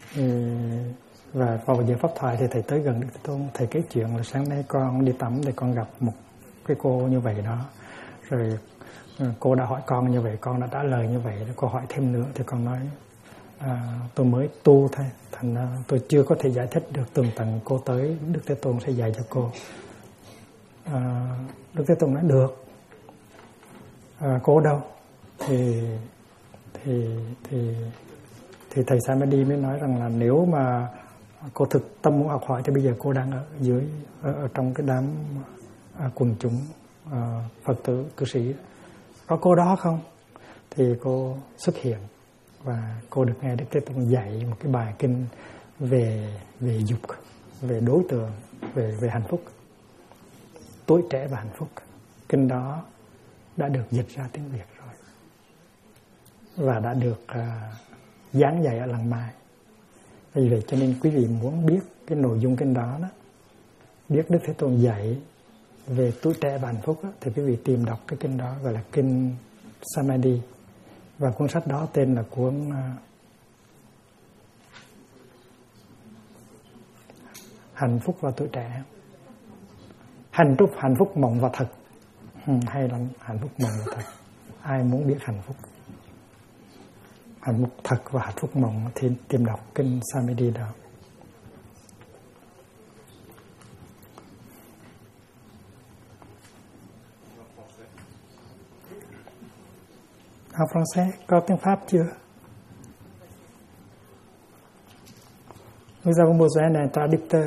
và vào giờ pháp thoại thì thầy tới gần Đức Thế Tôn. Thầy kể chuyện là sáng nay con đi tắm thì con gặp một cái cô như vậy đó, rồi cô đã hỏi con như vậy, con đã trả lời như vậy. Cô hỏi thêm nữa thì con nói tôi mới tu thôi, thành ra tôi chưa có thể giải thích được tường tận. Cô tới Đức Thế Tôn sẽ dạy cho cô. Đức Thế Tôn nói được. Cô đâu? Thì thầy Samedi mới nói rằng là nếu mà cô thực tâm muốn học hỏi thì bây giờ cô đang ở dưới, ở trong cái đám quần chúng Phật tử cư sĩ. Có cô đó không? Thì cô xuất hiện và cô được nghe Đức Thế Tôn dạy một cái bài kinh về dục, về đối tượng, về hạnh phúc, tuổi trẻ và hạnh phúc. Kinh đó đã được dịch ra tiếng Việt rồi và đã được giảng dạy ở Làng Mai. Vì vậy cho nên quý vị muốn biết cái nội dung kinh đó, biết Đức Thế Tôn dạy về tuổi trẻ và hạnh phúc thì quý vị tìm đọc cái kinh đó, gọi là kinh Samadhi. Và cuốn sách đó tên là cuốn Hạnh phúc và tuổi trẻ, hạnh phúc mộng và thật. Hay lắm, hạnh phúc mộng và thật. Ai muốn biết hạnh phúc thật và hạnh phúc mộng thì tìm đọc kinh Samadhi đó. Học Français, có tiếng Pháp chưa? Nous avons besoin d'un traducteur.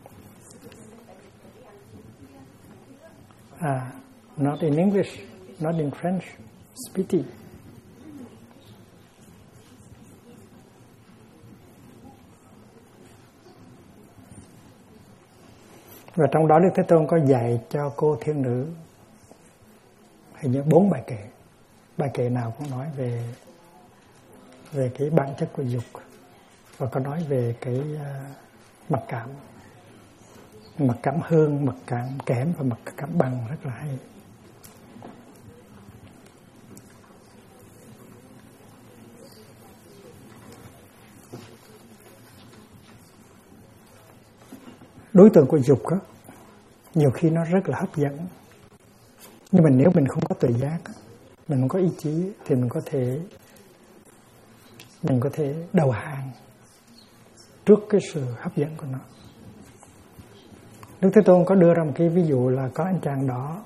Not in English, not in French, Spiti. Và trong đó Đức Thế Tôn có dạy cho cô thiên nữ hình như 4 bài kệ. Bài kệ nào cũng nói về cái bản chất của dục, và có nói về cái mặc cảm hương, mặc cảm kém và mặc cảm bằng, rất là hay. Đối tượng của dục đó, nhiều khi nó rất là hấp dẫn, nhưng mà nếu mình không có tuệ giác, mình không có ý chí thì mình có thể đầu hàng trước cái sự hấp dẫn của nó. Đức Thế Tôn có đưa ra một cái ví dụ là có anh chàng đó,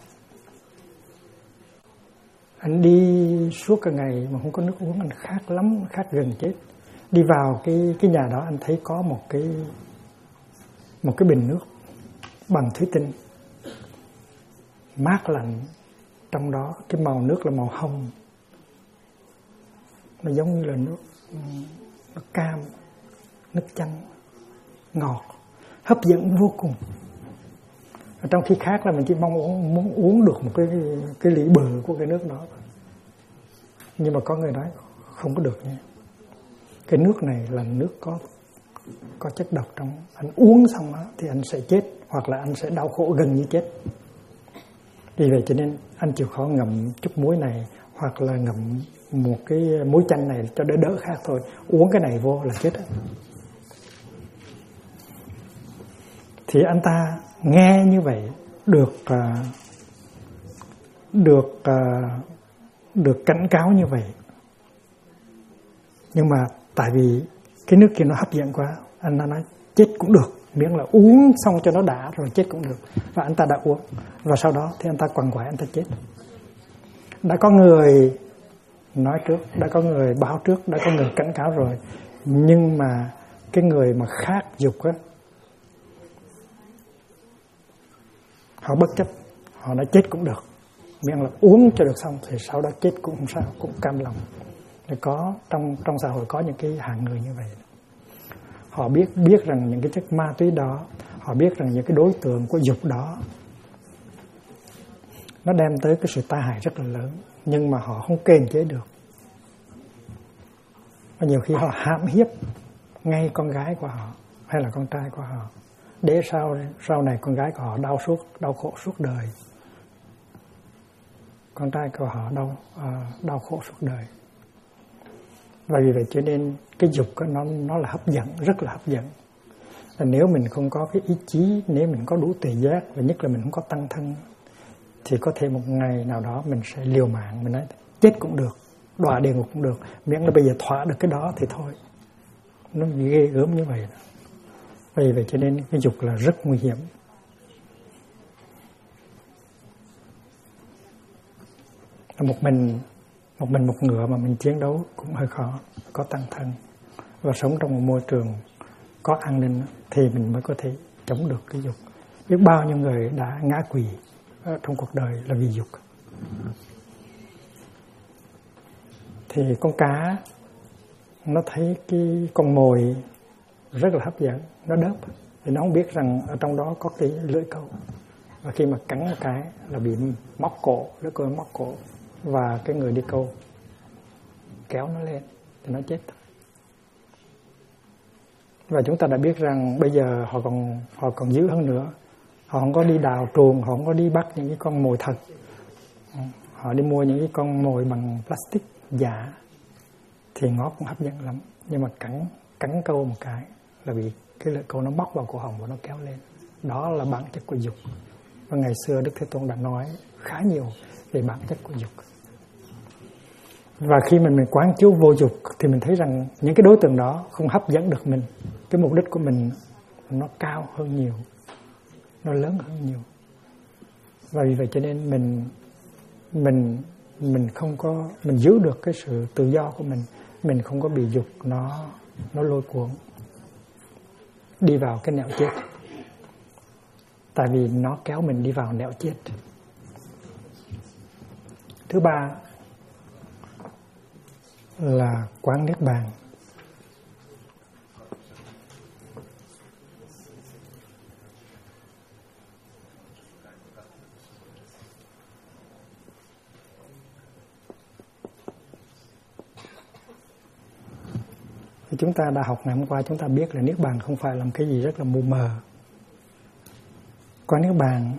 anh đi suốt cả ngày mà không có nước uống, anh khát lắm, khát gần chết. Đi vào cái nhà đó, anh thấy có một cái bình nước bằng thủy tinh, mát lạnh, trong đó cái màu nước là màu hồng, nó giống như là nước cam, nước chanh, ngọt, hấp dẫn vô cùng. Trong khi khác là mình chỉ muốn uống được một cái lĩ bự của cái nước đó, nhưng mà có người nói không có được nha. Cái nước này là nước có chất độc trong, anh uống xong đó thì anh sẽ chết, hoặc là anh sẽ đau khổ gần như chết. Vì vậy cho nên anh chịu khó ngậm chút muối này, hoặc là ngậm một cái muối chanh này cho đỡ khát thôi. Uống cái này vô là chết. Thì anh ta nghe như vậy, được cảnh cáo như vậy, nhưng mà tại vì cái nước kia nó hấp dẫn quá, anh ta nói chết cũng được, miễn là uống xong cho nó đã rồi chết cũng được. Và anh ta đã uống, và sau đó thì anh ta quằn quại, anh ta chết. Đã có người nói trước, đã có người báo trước, đã có người cảnh cáo rồi, nhưng mà cái người mà khát dục á, họ bất chấp, họ nói chết cũng được, miễn là uống cho được xong thì sau đó chết cũng không sao, cũng cam lòng. Có trong xã hội có những cái hạng người như vậy. Họ biết rằng những cái chất ma túy đó, họ biết rằng những cái đối tượng của dục đó nó đem tới cái sự tai hại rất là lớn, nhưng mà họ không kiềm chế được. Và nhiều khi họ hãm hiếp ngay con gái của họ hay là con trai của họ, để sau này con gái của họ đau khổ suốt đời, con trai của họ đau khổ suốt đời. Và vì vậy cho nên cái dục nó là hấp dẫn, rất là hấp dẫn. Và nếu mình không có cái ý chí, nếu mình có đủ tuệ giác, và nhất là mình không có tăng thân, thì có thể một ngày nào đó mình sẽ liều mạng, mình nói chết cũng được, đọa địa ngục cũng được, miễn là bây giờ thỏa được cái đó thì thôi. Nó ghê gớm như vậy đó. Vì vậy cho nên cái dục là rất nguy hiểm. Một mình một ngựa mà mình chiến đấu cũng hơi khó. Có tăng thân và sống trong một môi trường có an ninh thì mình mới có thể chống được cái dục. Biết bao nhiêu người đã ngã quỵ trong cuộc đời là vì dục. Thì con cá nó thấy cái con mồi rất là hấp dẫn, nó đớp, thì nó không biết rằng ở trong đó có cái lưỡi câu, và khi mà cắn một cái là bị móc cổ, lưỡi câu móc cổ, và cái người đi câu kéo nó lên thì nó chết. Và chúng ta đã biết rằng bây giờ họ còn dữ hơn nữa, họ không có đi đào truồng, họ không có đi bắt những cái con mồi thật, họ đi mua những cái con mồi bằng plastic giả, thì nó cũng hấp dẫn lắm, nhưng mà cắn câu một cái là bị cái lưỡi câu nó móc vào cổ họng và nó kéo lên. Đó là bản chất của dục. Và ngày xưa Đức Thế Tôn đã nói khá nhiều về bản chất của dục. Và khi mình quán chiếu vô dục thì mình thấy rằng những cái đối tượng đó không hấp dẫn được mình. Cái mục đích của mình nó cao hơn nhiều, nó lớn hơn nhiều. Và vì vậy cho nên mình không có, mình giữ được cái sự tự do của mình không có bị dục nó lôi cuốn đi vào cái nẻo chết. Tại vì nó kéo mình đi vào nẻo chết. Thứ ba là quán niết bàn. Chúng ta đã học ngày hôm qua, chúng ta biết là niết bàn không phải là một cái gì rất là mù mờ. Quán niết bàn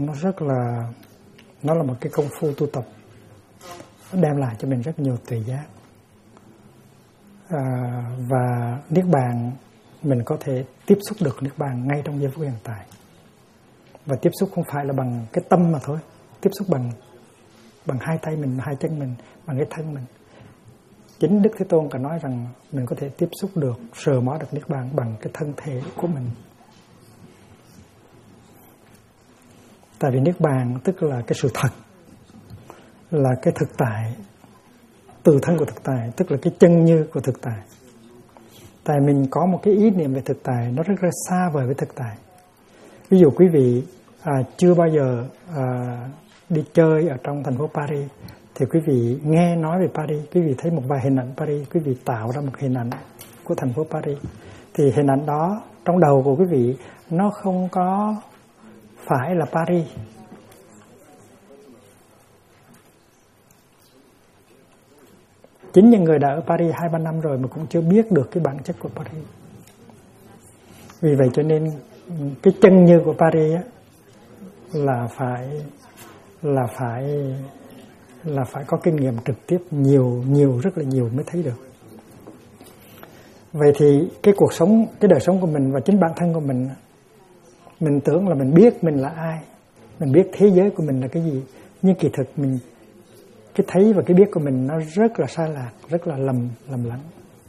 nó là một cái công phu tu tập, nó đem lại cho mình rất nhiều tuệ giác. Và niết bàn mình có thể tiếp xúc được niết bàn ngay trong giây phút hiện tại. Và tiếp xúc không phải là bằng cái tâm mà thôi, tiếp xúc bằng hai tay mình, hai chân mình, bằng cái thân mình. Chính Đức Thế Tôn có nói rằng mình có thể tiếp xúc được, sờ mó được niết bàn bằng cái thân thể của mình. Tại vì niết bàn tức là cái sự thật, là cái thực tại, từ thân của thực tại, tức là cái chân như của thực tại. Tại mình có một cái ý niệm về thực tại nó rất là xa vời với thực tại. Ví dụ quý vị chưa bao giờ đi chơi ở trong thành phố Paris, thì quý vị nghe nói về Paris, quý vị thấy một vài hình ảnh Paris, quý vị tạo ra một hình ảnh của thành phố Paris. Thì hình ảnh đó trong đầu của quý vị nó không có phải là Paris. Chính những người đã ở Paris 2-3 năm rồi mà cũng chưa biết được cái bản chất của Paris. Vì vậy cho nên cái chân như của Paris á, là phải có kinh nghiệm trực tiếp nhiều rất là nhiều mới thấy được. Vậy thì cái cuộc sống, cái đời sống của mình và chính bản thân của mình tưởng là mình biết mình là ai, mình biết thế giới của mình là cái gì, nhưng kỳ thực cái thấy và cái biết của mình nó rất là sai lạc, rất là lầm lẫn.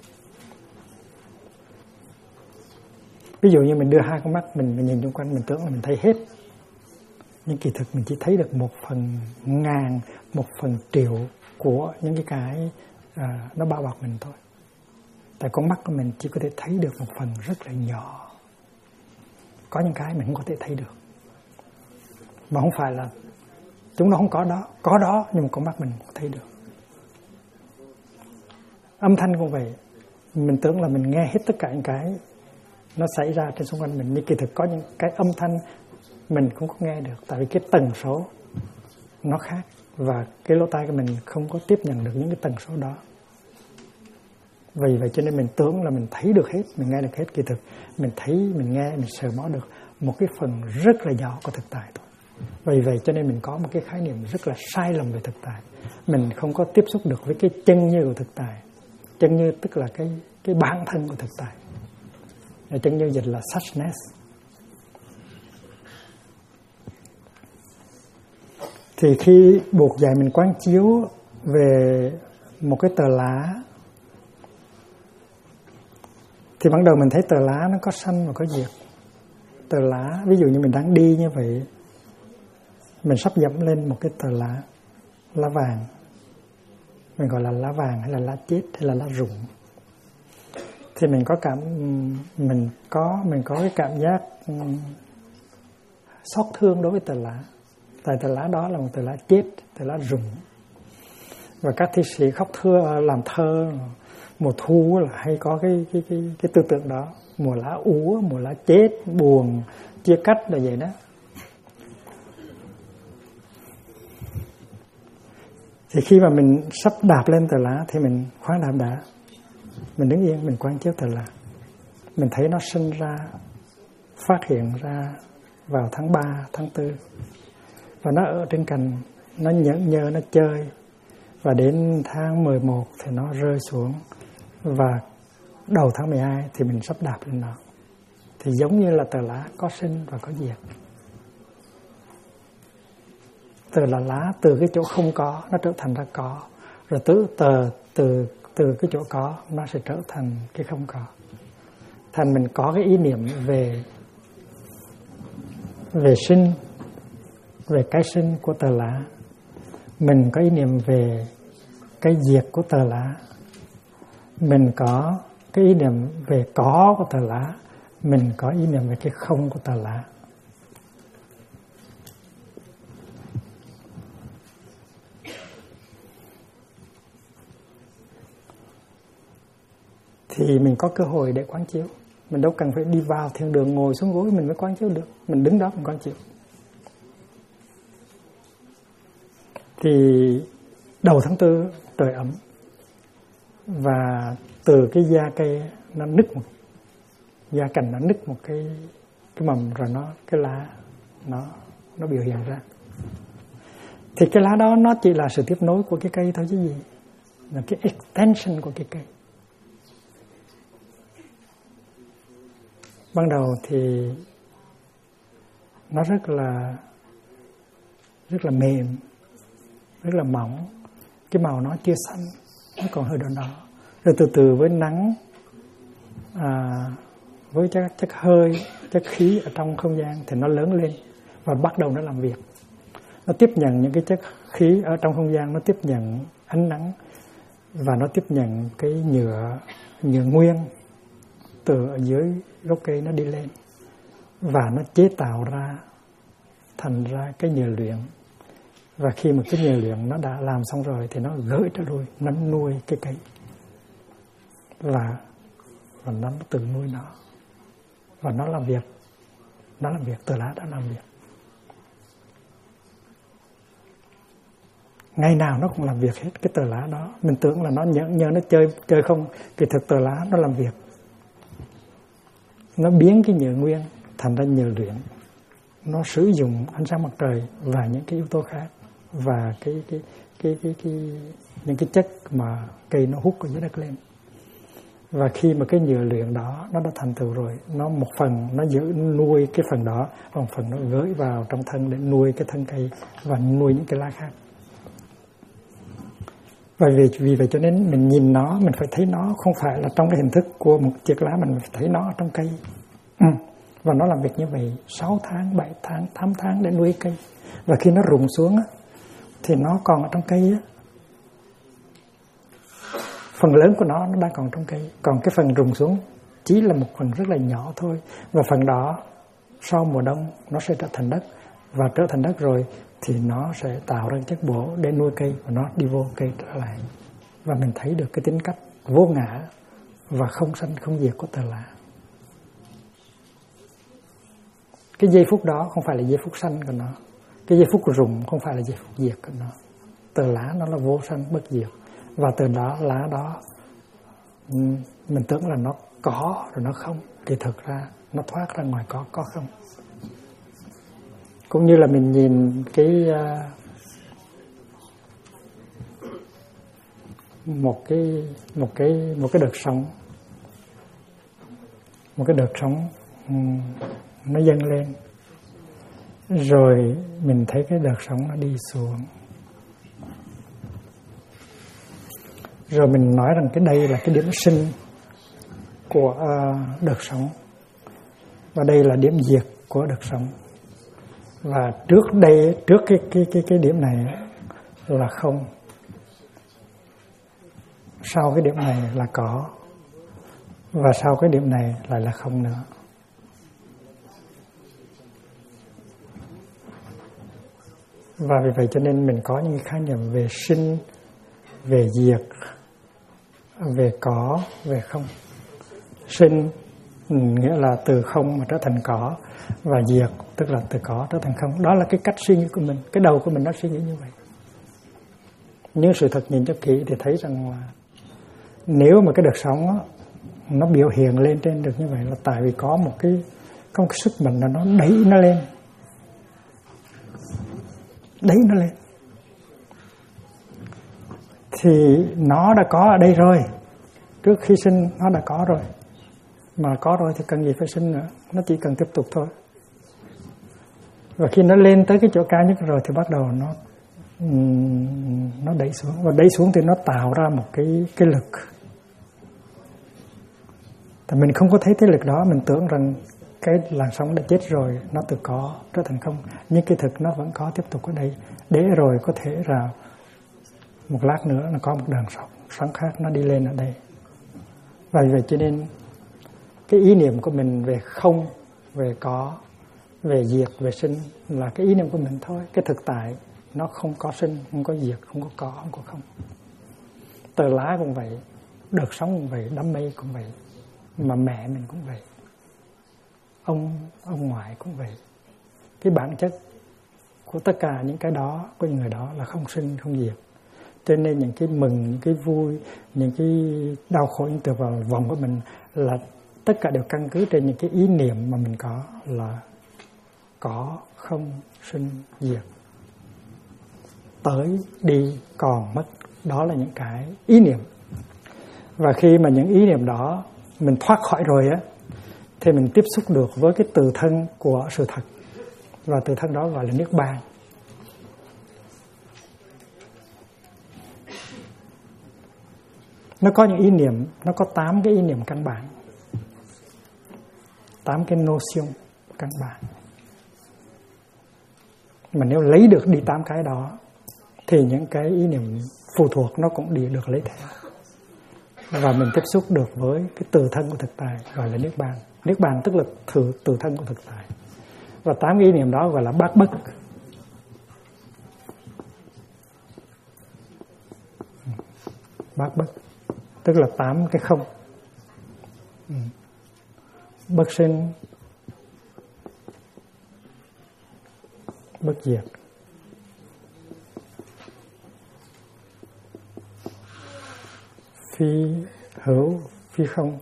Ví dụ như mình đưa hai con mắt mình nhìn xung quanh, mình tưởng là mình thấy hết, nhưng kỳ thực mình chỉ thấy được 1/1000, 1/1.000.000 của những cái nó bao bọc mình thôi. Tại con mắt của mình chỉ có thể thấy được một phần rất là nhỏ. Có những cái mình không có thể thấy được, mà không phải là chúng nó không có đó, nhưng mà con mắt mình không thấy được. Âm thanh cũng vậy, mình tưởng là mình nghe hết tất cả những cái nó xảy ra trên xung quanh mình, nhưng kỳ thực có những cái âm thanh mình không có nghe được, tại vì cái tần số nó khác và cái lỗ tai của mình không có tiếp nhận được những cái tần số đó. Vì vậy cho nên mình tưởng là mình thấy được hết, mình nghe được hết, kỳ thực mình thấy, mình nghe, mình sờ mó được một cái phần rất là nhỏ của thực tại thôi. Vì vậy cho nên mình có một cái khái niệm rất là sai lầm về thực tại. Mình không có tiếp xúc được với cái chân như của thực tại. Chân như tức là cái bản thân của thực tại. Chân như dịch là suchness. Thì khi buộc dạy mình quán chiếu về một cái tờ lá, thì ban đầu mình thấy tờ lá nó có sanh và có diệt. Tờ lá, ví dụ như mình đang đi như vậy, mình sắp dẫm lên một cái tờ lá vàng, mình gọi là lá vàng hay là lá chết hay là lá rụng, thì mình có cái cảm giác xót thương đối với tờ lá, tại tờ lá đó là một tờ lá chết, tờ lá rụng. Và các thi sĩ khóc thưa làm thơ mùa thu là hay có cái tư tưởng đó, mùa lá úa, mùa lá chết, buồn, chia cách là vậy đó. Thì khi mà mình sắp đạp lên tờ lá thì mình khoan đạp đã, mình đứng yên, mình quán chiếu tờ lá. Mình thấy nó sinh ra, phát hiện ra vào tháng 3, tháng 4, và nó ở trên cành, nó nhớ nó chơi, và đến tháng 11 thì nó rơi xuống, và đầu tháng 12 thì mình sắp đạp lên nó. Thì giống như là tờ lá có sinh và có diệt. Từ là lá, từ cái chỗ không có nó trở thành ra có, rồi từ cái chỗ có nó sẽ trở thành cái không có. Thành mình có cái ý niệm về sinh, về cái sinh của tờ lá. Mình có ý niệm về cái diệt của tờ lá. Mình có cái ý niệm về có của tờ lá. Mình có ý niệm về cái không của tờ lá. Thì mình có cơ hội để quán chiếu. Mình đâu cần phải đi vào thiên đường ngồi xuống gối mình mới quán chiếu được. Mình đứng đó mình quán chiếu. Thì đầu tháng 4 trời ấm, và từ cái da cây nó nứt một, da cành nó nứt một cái mầm, rồi cái lá nó biểu hiện ra. Thì cái lá đó nó chỉ là sự tiếp nối của cái cây thôi chứ gì, là cái extension của cái cây. Ban đầu thì nó rất là mềm, rất là mỏng, cái màu nó chưa xanh, nó còn hơi đỏ đỏ. Rồi từ từ với nắng, với chất hơi, chất khí ở trong không gian thì nó lớn lên và bắt đầu nó làm việc. Nó tiếp nhận những cái chất khí ở trong không gian, nó tiếp nhận ánh nắng và nó tiếp nhận cái nhựa nguyên từ ở dưới gốc cây nó đi lên, và nó chế tạo ra thành ra cái nhựa luyện. Và khi mà cái nhựa luyện nó đã làm xong rồi thì nó gửi ra đuôi, nó nuôi cái cây, và nó tự nuôi nó, và nó làm việc, tờ lá đã làm việc. Ngày nào nó cũng làm việc hết cái tờ lá đó. Mình tưởng là nó nhớ nó chơi không, kỳ thực tờ lá nó làm việc. Nó biến cái nhựa nguyên thành ra nhựa luyện. Nó sử dụng ánh sáng mặt trời và những cái yếu tố khác, và những cái chất mà cây nó hút ở dưới đất lên. Và khi mà cái nhựa luyện đó nó đã thành tựu rồi, nó một phần nó giữ nuôi cái phần đó, và một phần nó gửi vào trong thân để nuôi cái thân cây và nuôi những cái lá khác. Và vì vậy cho nên mình nhìn nó, mình phải thấy nó không phải là trong cái hình thức của một chiếc lá, mình phải thấy nó ở trong cây. Và nó làm việc như vậy 6 tháng, 7 tháng, 8 tháng để nuôi cây. Và khi nó rụng xuống thì nó còn ở trong cây. Phần lớn của nó đang còn trong cây. Còn cái phần rụng xuống chỉ là một phần rất là nhỏ thôi. Và phần đó sau mùa đông nó sẽ trở thành đất. Và trở thành đất rồi thì nó sẽ tạo ra chất bổ để nuôi cây, và nó đi vô cây trở lại. Và mình thấy được cái tính cách vô ngã và không sanh không diệt của tờ lá. Cái giây phút đó không phải là giây phút sanh của nó. Cái giây phút rụng không phải là giây phút diệt của nó. Tờ lá nó là vô sanh bất diệt. Và từ đó lá đó mình tưởng là nó có rồi nó không, thì thực ra nó thoát ra ngoài có không. Cũng như là mình nhìn một cái đợt sóng, nó dâng lên, rồi mình thấy cái đợt sóng nó đi xuống, rồi mình nói rằng cái đây là cái điểm sinh của đợt sóng, và đây là điểm diệt của đợt sóng. Và trước cái điểm này là không, sau cái điểm này là có, và sau cái điểm này lại là không nữa. Và vì vậy cho nên mình có những khái niệm về sinh, về diệt, về có, về không. Sinh nghĩa là từ không mà trở thành có, và diệt tức là từ có trở thành không. Đó là cái cách suy nghĩ của mình, cái đầu của mình nó suy nghĩ như vậy. Nhưng sự thật nhìn cho kỹ thì thấy rằng là nếu mà cái đợt sóng đó, nó biểu hiện lên trên được như vậy là tại vì có một cái sức mạnh là nó đẩy nó lên. Thì nó đã có ở đây rồi, trước khi sinh nó đã có rồi, mà có rồi thì cần gì phải sinh nữa, nó chỉ cần tiếp tục thôi. Và khi nó lên tới cái chỗ cao nhất rồi thì bắt đầu nó đẩy xuống, và đẩy xuống thì nó tạo ra một cái lực. Thì mình không có thấy cái lực đó, mình tưởng rằng cái làn sóng đã chết rồi, nó từ có trở thành không, nhưng cái thực nó vẫn có tiếp tục ở đây, để rồi có thể là một lát nữa nó có một đợt sóng khác nó đi lên ở đây. Và vậy cho nên cái ý niệm của mình về không, về có, về diệt, về sinh là cái ý niệm của mình thôi. Cái thực tại nó không có sinh, không có diệt, không có không. Tờ lá cũng vậy, đợt sóng cũng vậy, đám mây cũng vậy, mà mẹ mình cũng vậy, ông ngoại cũng vậy. Cái bản chất của tất cả những cái đó, của những người đó là không sinh, không diệt. Cho nên những cái mừng, những cái vui, những cái đau khổ, những từ vào vòng của mình là tất cả đều căn cứ trên những cái ý niệm mà mình có là có, không, sinh, diệt, tới, đi, còn, mất. Đó là những cái ý niệm. Và khi mà những ý niệm đó mình thoát khỏi rồi á, thì mình tiếp xúc được với cái từ thân của sự thật. Và từ thân đó gọi là Niết Bàn. Nó có những ý niệm, nó có 8 cái ý niệm căn bản, 8 cái notion căn bản. Mà nếu lấy được đi 8 cái đó thì những cái ý niệm phụ thuộc nó cũng được lấy theo. Và mình tiếp xúc được với cái từ thân của thực tại gọi là Niết Bàn. Niết Bàn tức là từ thân của thực tại. Và 8 ý niệm đó gọi là bát bất. Bát bất tức là 8 cái không. Bất sinh, bất diệt, phi hữu, phi không,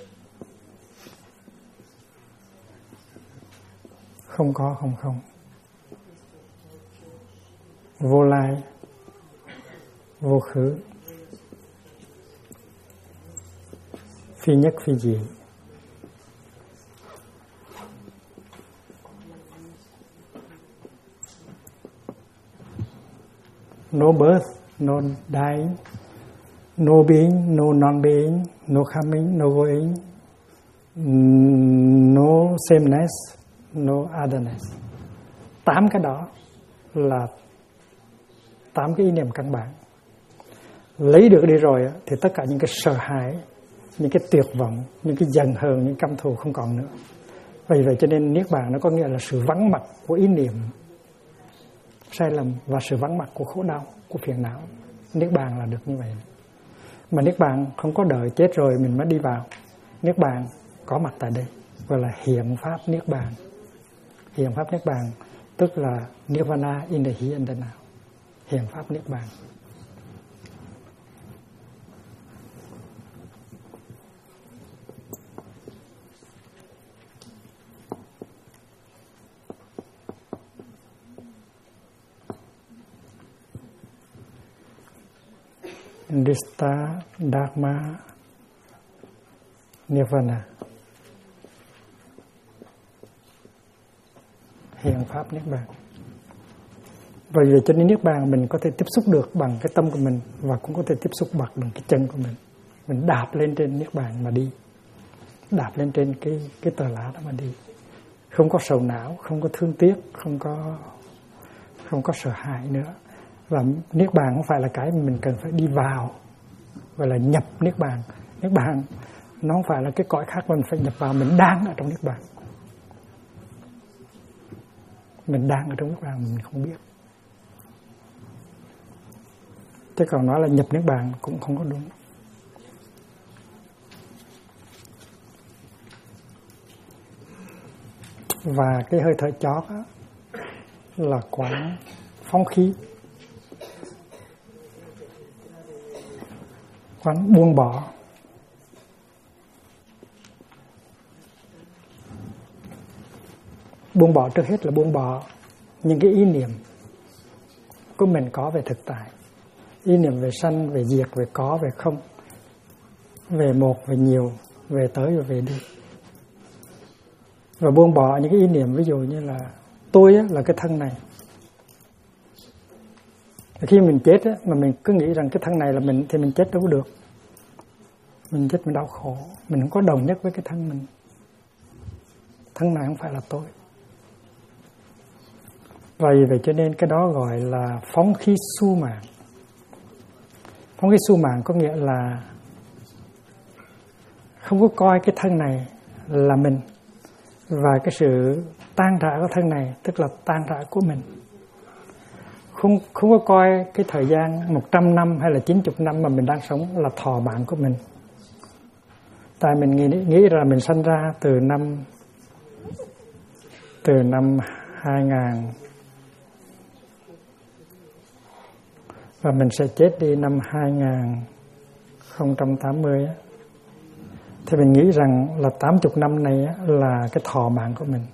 không có, không không, vô lai, vô khứ, phi nhất, phi dị. No birth, no dying, no being, no non-being, no coming, no going, no sameness, no otherness. 8 cái đó là 8 cái ý niệm căn bản. Lấy được đi rồi thì tất cả những cái sợ hãi, những cái tuyệt vọng, những cái giận hờn, những căm thù không còn nữa. Vậy cho nên Niết Bàn nó có nghĩa là sự vắng mặt của ý niệm sai lầm và sự vắng mặt của khổ đau, của phiền não. Niết Bàn là được như vậy. Mà Niết Bàn không có đợi chết rồi mình mới đi vào. Niết Bàn có mặt tại đây, gọi là hiện pháp Niết Bàn. Hiện pháp Niết Bàn tức là Nirvana in the here and the now. Hiện pháp Niết Bàn. Nista Dharma Nirvana, hiện pháp Niết Bàn. Và vì cho nên Niết Bàn mình có thể tiếp xúc được bằng cái tâm của mình, và cũng có thể tiếp xúc bằng cái chân của mình. Mình đạp lên trên Niết Bàn mà đi, đạp lên trên cái tờ lá đó mà đi, không có sầu não, không có thương tiếc, không có sợ hãi nữa. Và Niết Bàn không phải là cái mình cần phải đi vào, gọi là nhập Niết Bàn. Niết Bàn nó không phải là cái cõi khác mình phải nhập vào, mình đang ở trong Niết Bàn. Mình đang ở trong Niết Bàn mình không biết. Chứ còn nói là nhập Niết Bàn cũng không có đúng. Và cái hơi thở chót đó là quán phóng khí, quán buông bỏ. Buông bỏ trước hết là buông bỏ những cái ý niệm của mình có về thực tại. Ý niệm về sanh, về diệt, về có, về không, về một, về nhiều, về tới và về đi. Và buông bỏ những cái ý niệm ví dụ như là tôi là cái thân này. Khi mình chết mà mình cứ nghĩ rằng cái thân này là mình thì mình chết đâu có được. Mình chết mình đau khổ, mình không có đồng nhất với cái thân mình. Thân này không phải là tôi. Vậy cho nên cái đó gọi là phóng khí su mạng. Phóng khí su mạng có nghĩa là không có coi cái thân này là mình, và cái sự tan rã của thân này tức là tan rã của mình. Không có coi cái thời gian 100 năm hay là 90 năm mà mình đang sống là thọ mạng của mình. Tại mình nghĩ là mình sanh ra từ năm 2000 và mình sẽ chết đi năm 2080 thì mình nghĩ rằng là 80 năm này là cái thọ mạng của mình.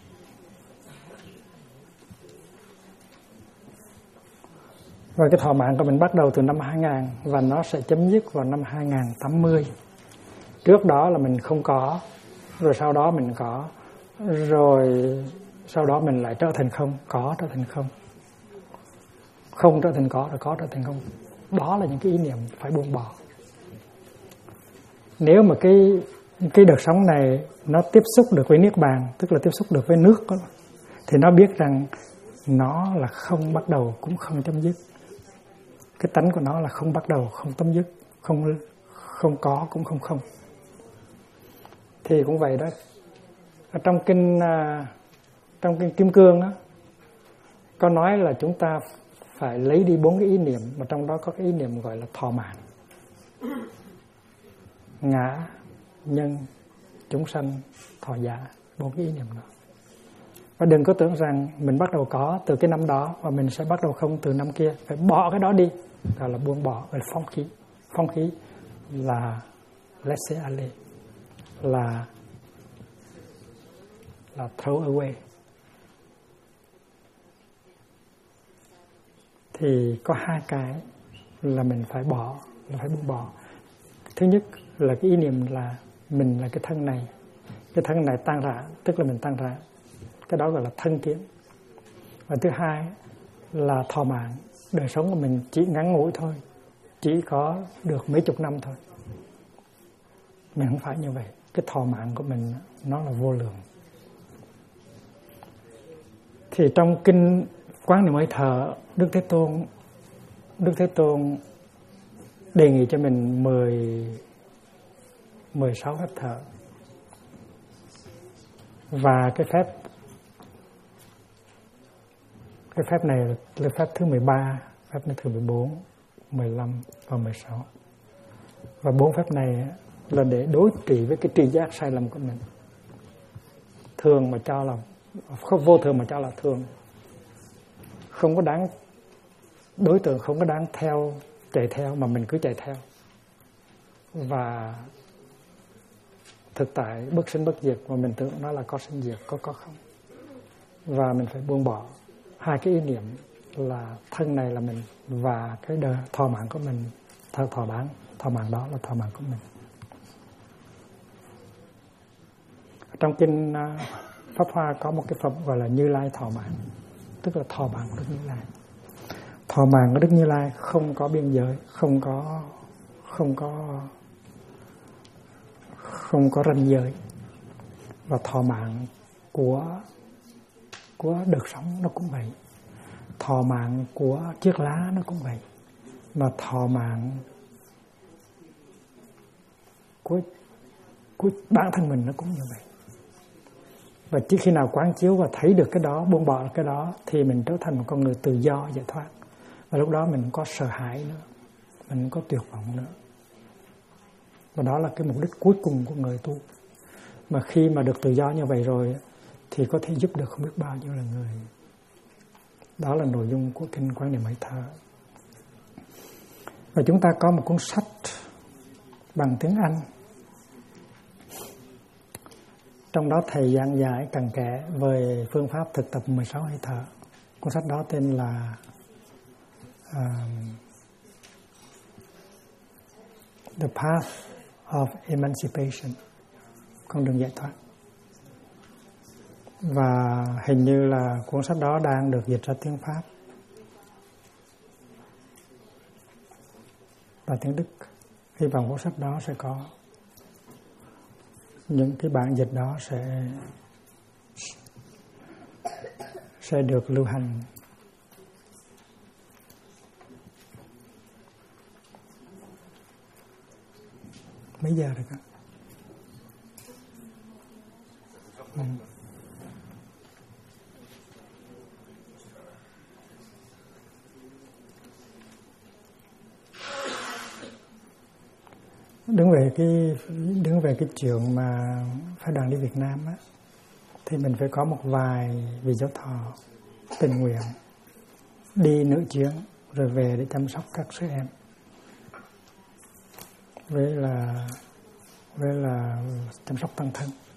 Và cái thọ mạng của mình bắt đầu từ năm 2000 và nó sẽ chấm dứt vào năm 2080. Trước đó là mình không có, rồi sau đó mình có, rồi sau đó mình lại trở thành không, có trở thành không, không trở thành có, rồi có trở thành không. Đó là những cái ý niệm phải buông bỏ. Nếu mà cái đợt sống này nó tiếp xúc được với Niết Bàn, tức là tiếp xúc được với nước đó, thì nó biết rằng nó là không bắt đầu cũng không chấm dứt. Cái tánh của nó là không bắt đầu, không chấm dứt, không có cũng không không. Thì cũng vậy đó. Ở trong kinh Kim Cương đó, có nói là chúng ta phải lấy đi 4 cái ý niệm, mà trong đó có cái ý niệm gọi là thọ mạng, ngã, nhân, chúng sanh, thọ giả, 4 cái ý niệm đó. Và đừng có tưởng rằng mình bắt đầu có từ cái năm đó và mình sẽ bắt đầu không từ năm kia. Phải bỏ cái đó đi, gọi là buông bỏ, gọi là phong khí. Phong khí là laisser aller, là throw away. Thì có 2 cái là mình phải bỏ, là phải buông bỏ. Thứ nhất là cái ý niệm là mình là cái thân này. Cái thân này tan rã, tức là mình tan rã. Cái đó gọi là thân kiến. Và thứ hai là thọ mạng. Đời sống của mình chỉ ngắn ngủi thôi, chỉ có được mấy chục năm thôi. Mình không phải như vậy. Cái thọ mạng của mình nó là vô lượng. Thì trong kinh Quán Niệm Hơi Thở, Đức Thế Tôn đề nghị cho mình 16 phép thở. Và cái phép này là phép thứ 13, phép thứ 14, 15 và 16. Và 4 phép này là để đối trị với cái tri giác sai lầm của mình. Thường mà cho là không, vô thường mà cho là thường. Không có đáng, đối tượng không có đáng chạy theo mà mình cứ chạy theo. Và thực tại bất sinh bất diệt mà mình tưởng nó là có sinh diệt, có không. Và mình phải buông bỏ 2 cái ý niệm là thân này là mình và cái đời thọ mạng của mình thọ mạng đó là thọ mạng của mình. Trong kinh Pháp Hoa có một cái phẩm gọi là Như Lai thọ mạng, tức là thọ mạng của Đức Như Lai. Thọ mạng của Đức Như Lai không có biên giới, không có ranh giới. Và thọ mạng của đợt sống nó cũng vậy, thọ mạng của chiếc lá nó cũng vậy, mà thọ mạng của bản thân mình nó cũng như vậy. Và chỉ khi nào quán chiếu và thấy được cái đó, buông bỏ cái đó, thì mình trở thành một con người tự do, giải thoát. Và lúc đó mình không có sợ hãi nữa, mình không có tuyệt vọng nữa. Và đó là cái mục đích cuối cùng của người tu. Mà khi mà được tự do như vậy rồi thì có thể giúp được không biết bao nhiêu là người. Đó là nội dung của kinh Quán Niệm Hơi Thở. Và chúng ta có một cuốn sách bằng tiếng Anh, trong đó thầy giảng giải cặn kẽ về phương pháp thực tập 16 hơi thở. Cuốn sách đó tên là The Path of Emancipation, con đường giải thoát. Và hình như là cuốn sách đó đang được dịch ra tiếng Pháp và tiếng Đức. Hy vọng cuốn sách đó sẽ có những cái bản dịch đó sẽ được lưu hành. Mấy giờ rồi các? Đứng về cái chuyện mà phái đoàn đi Việt Nam á, thì mình phải có một vài vị giáo thọ tình nguyện đi nội chuyến rồi về để chăm sóc các sư em, với là chăm sóc tăng thân.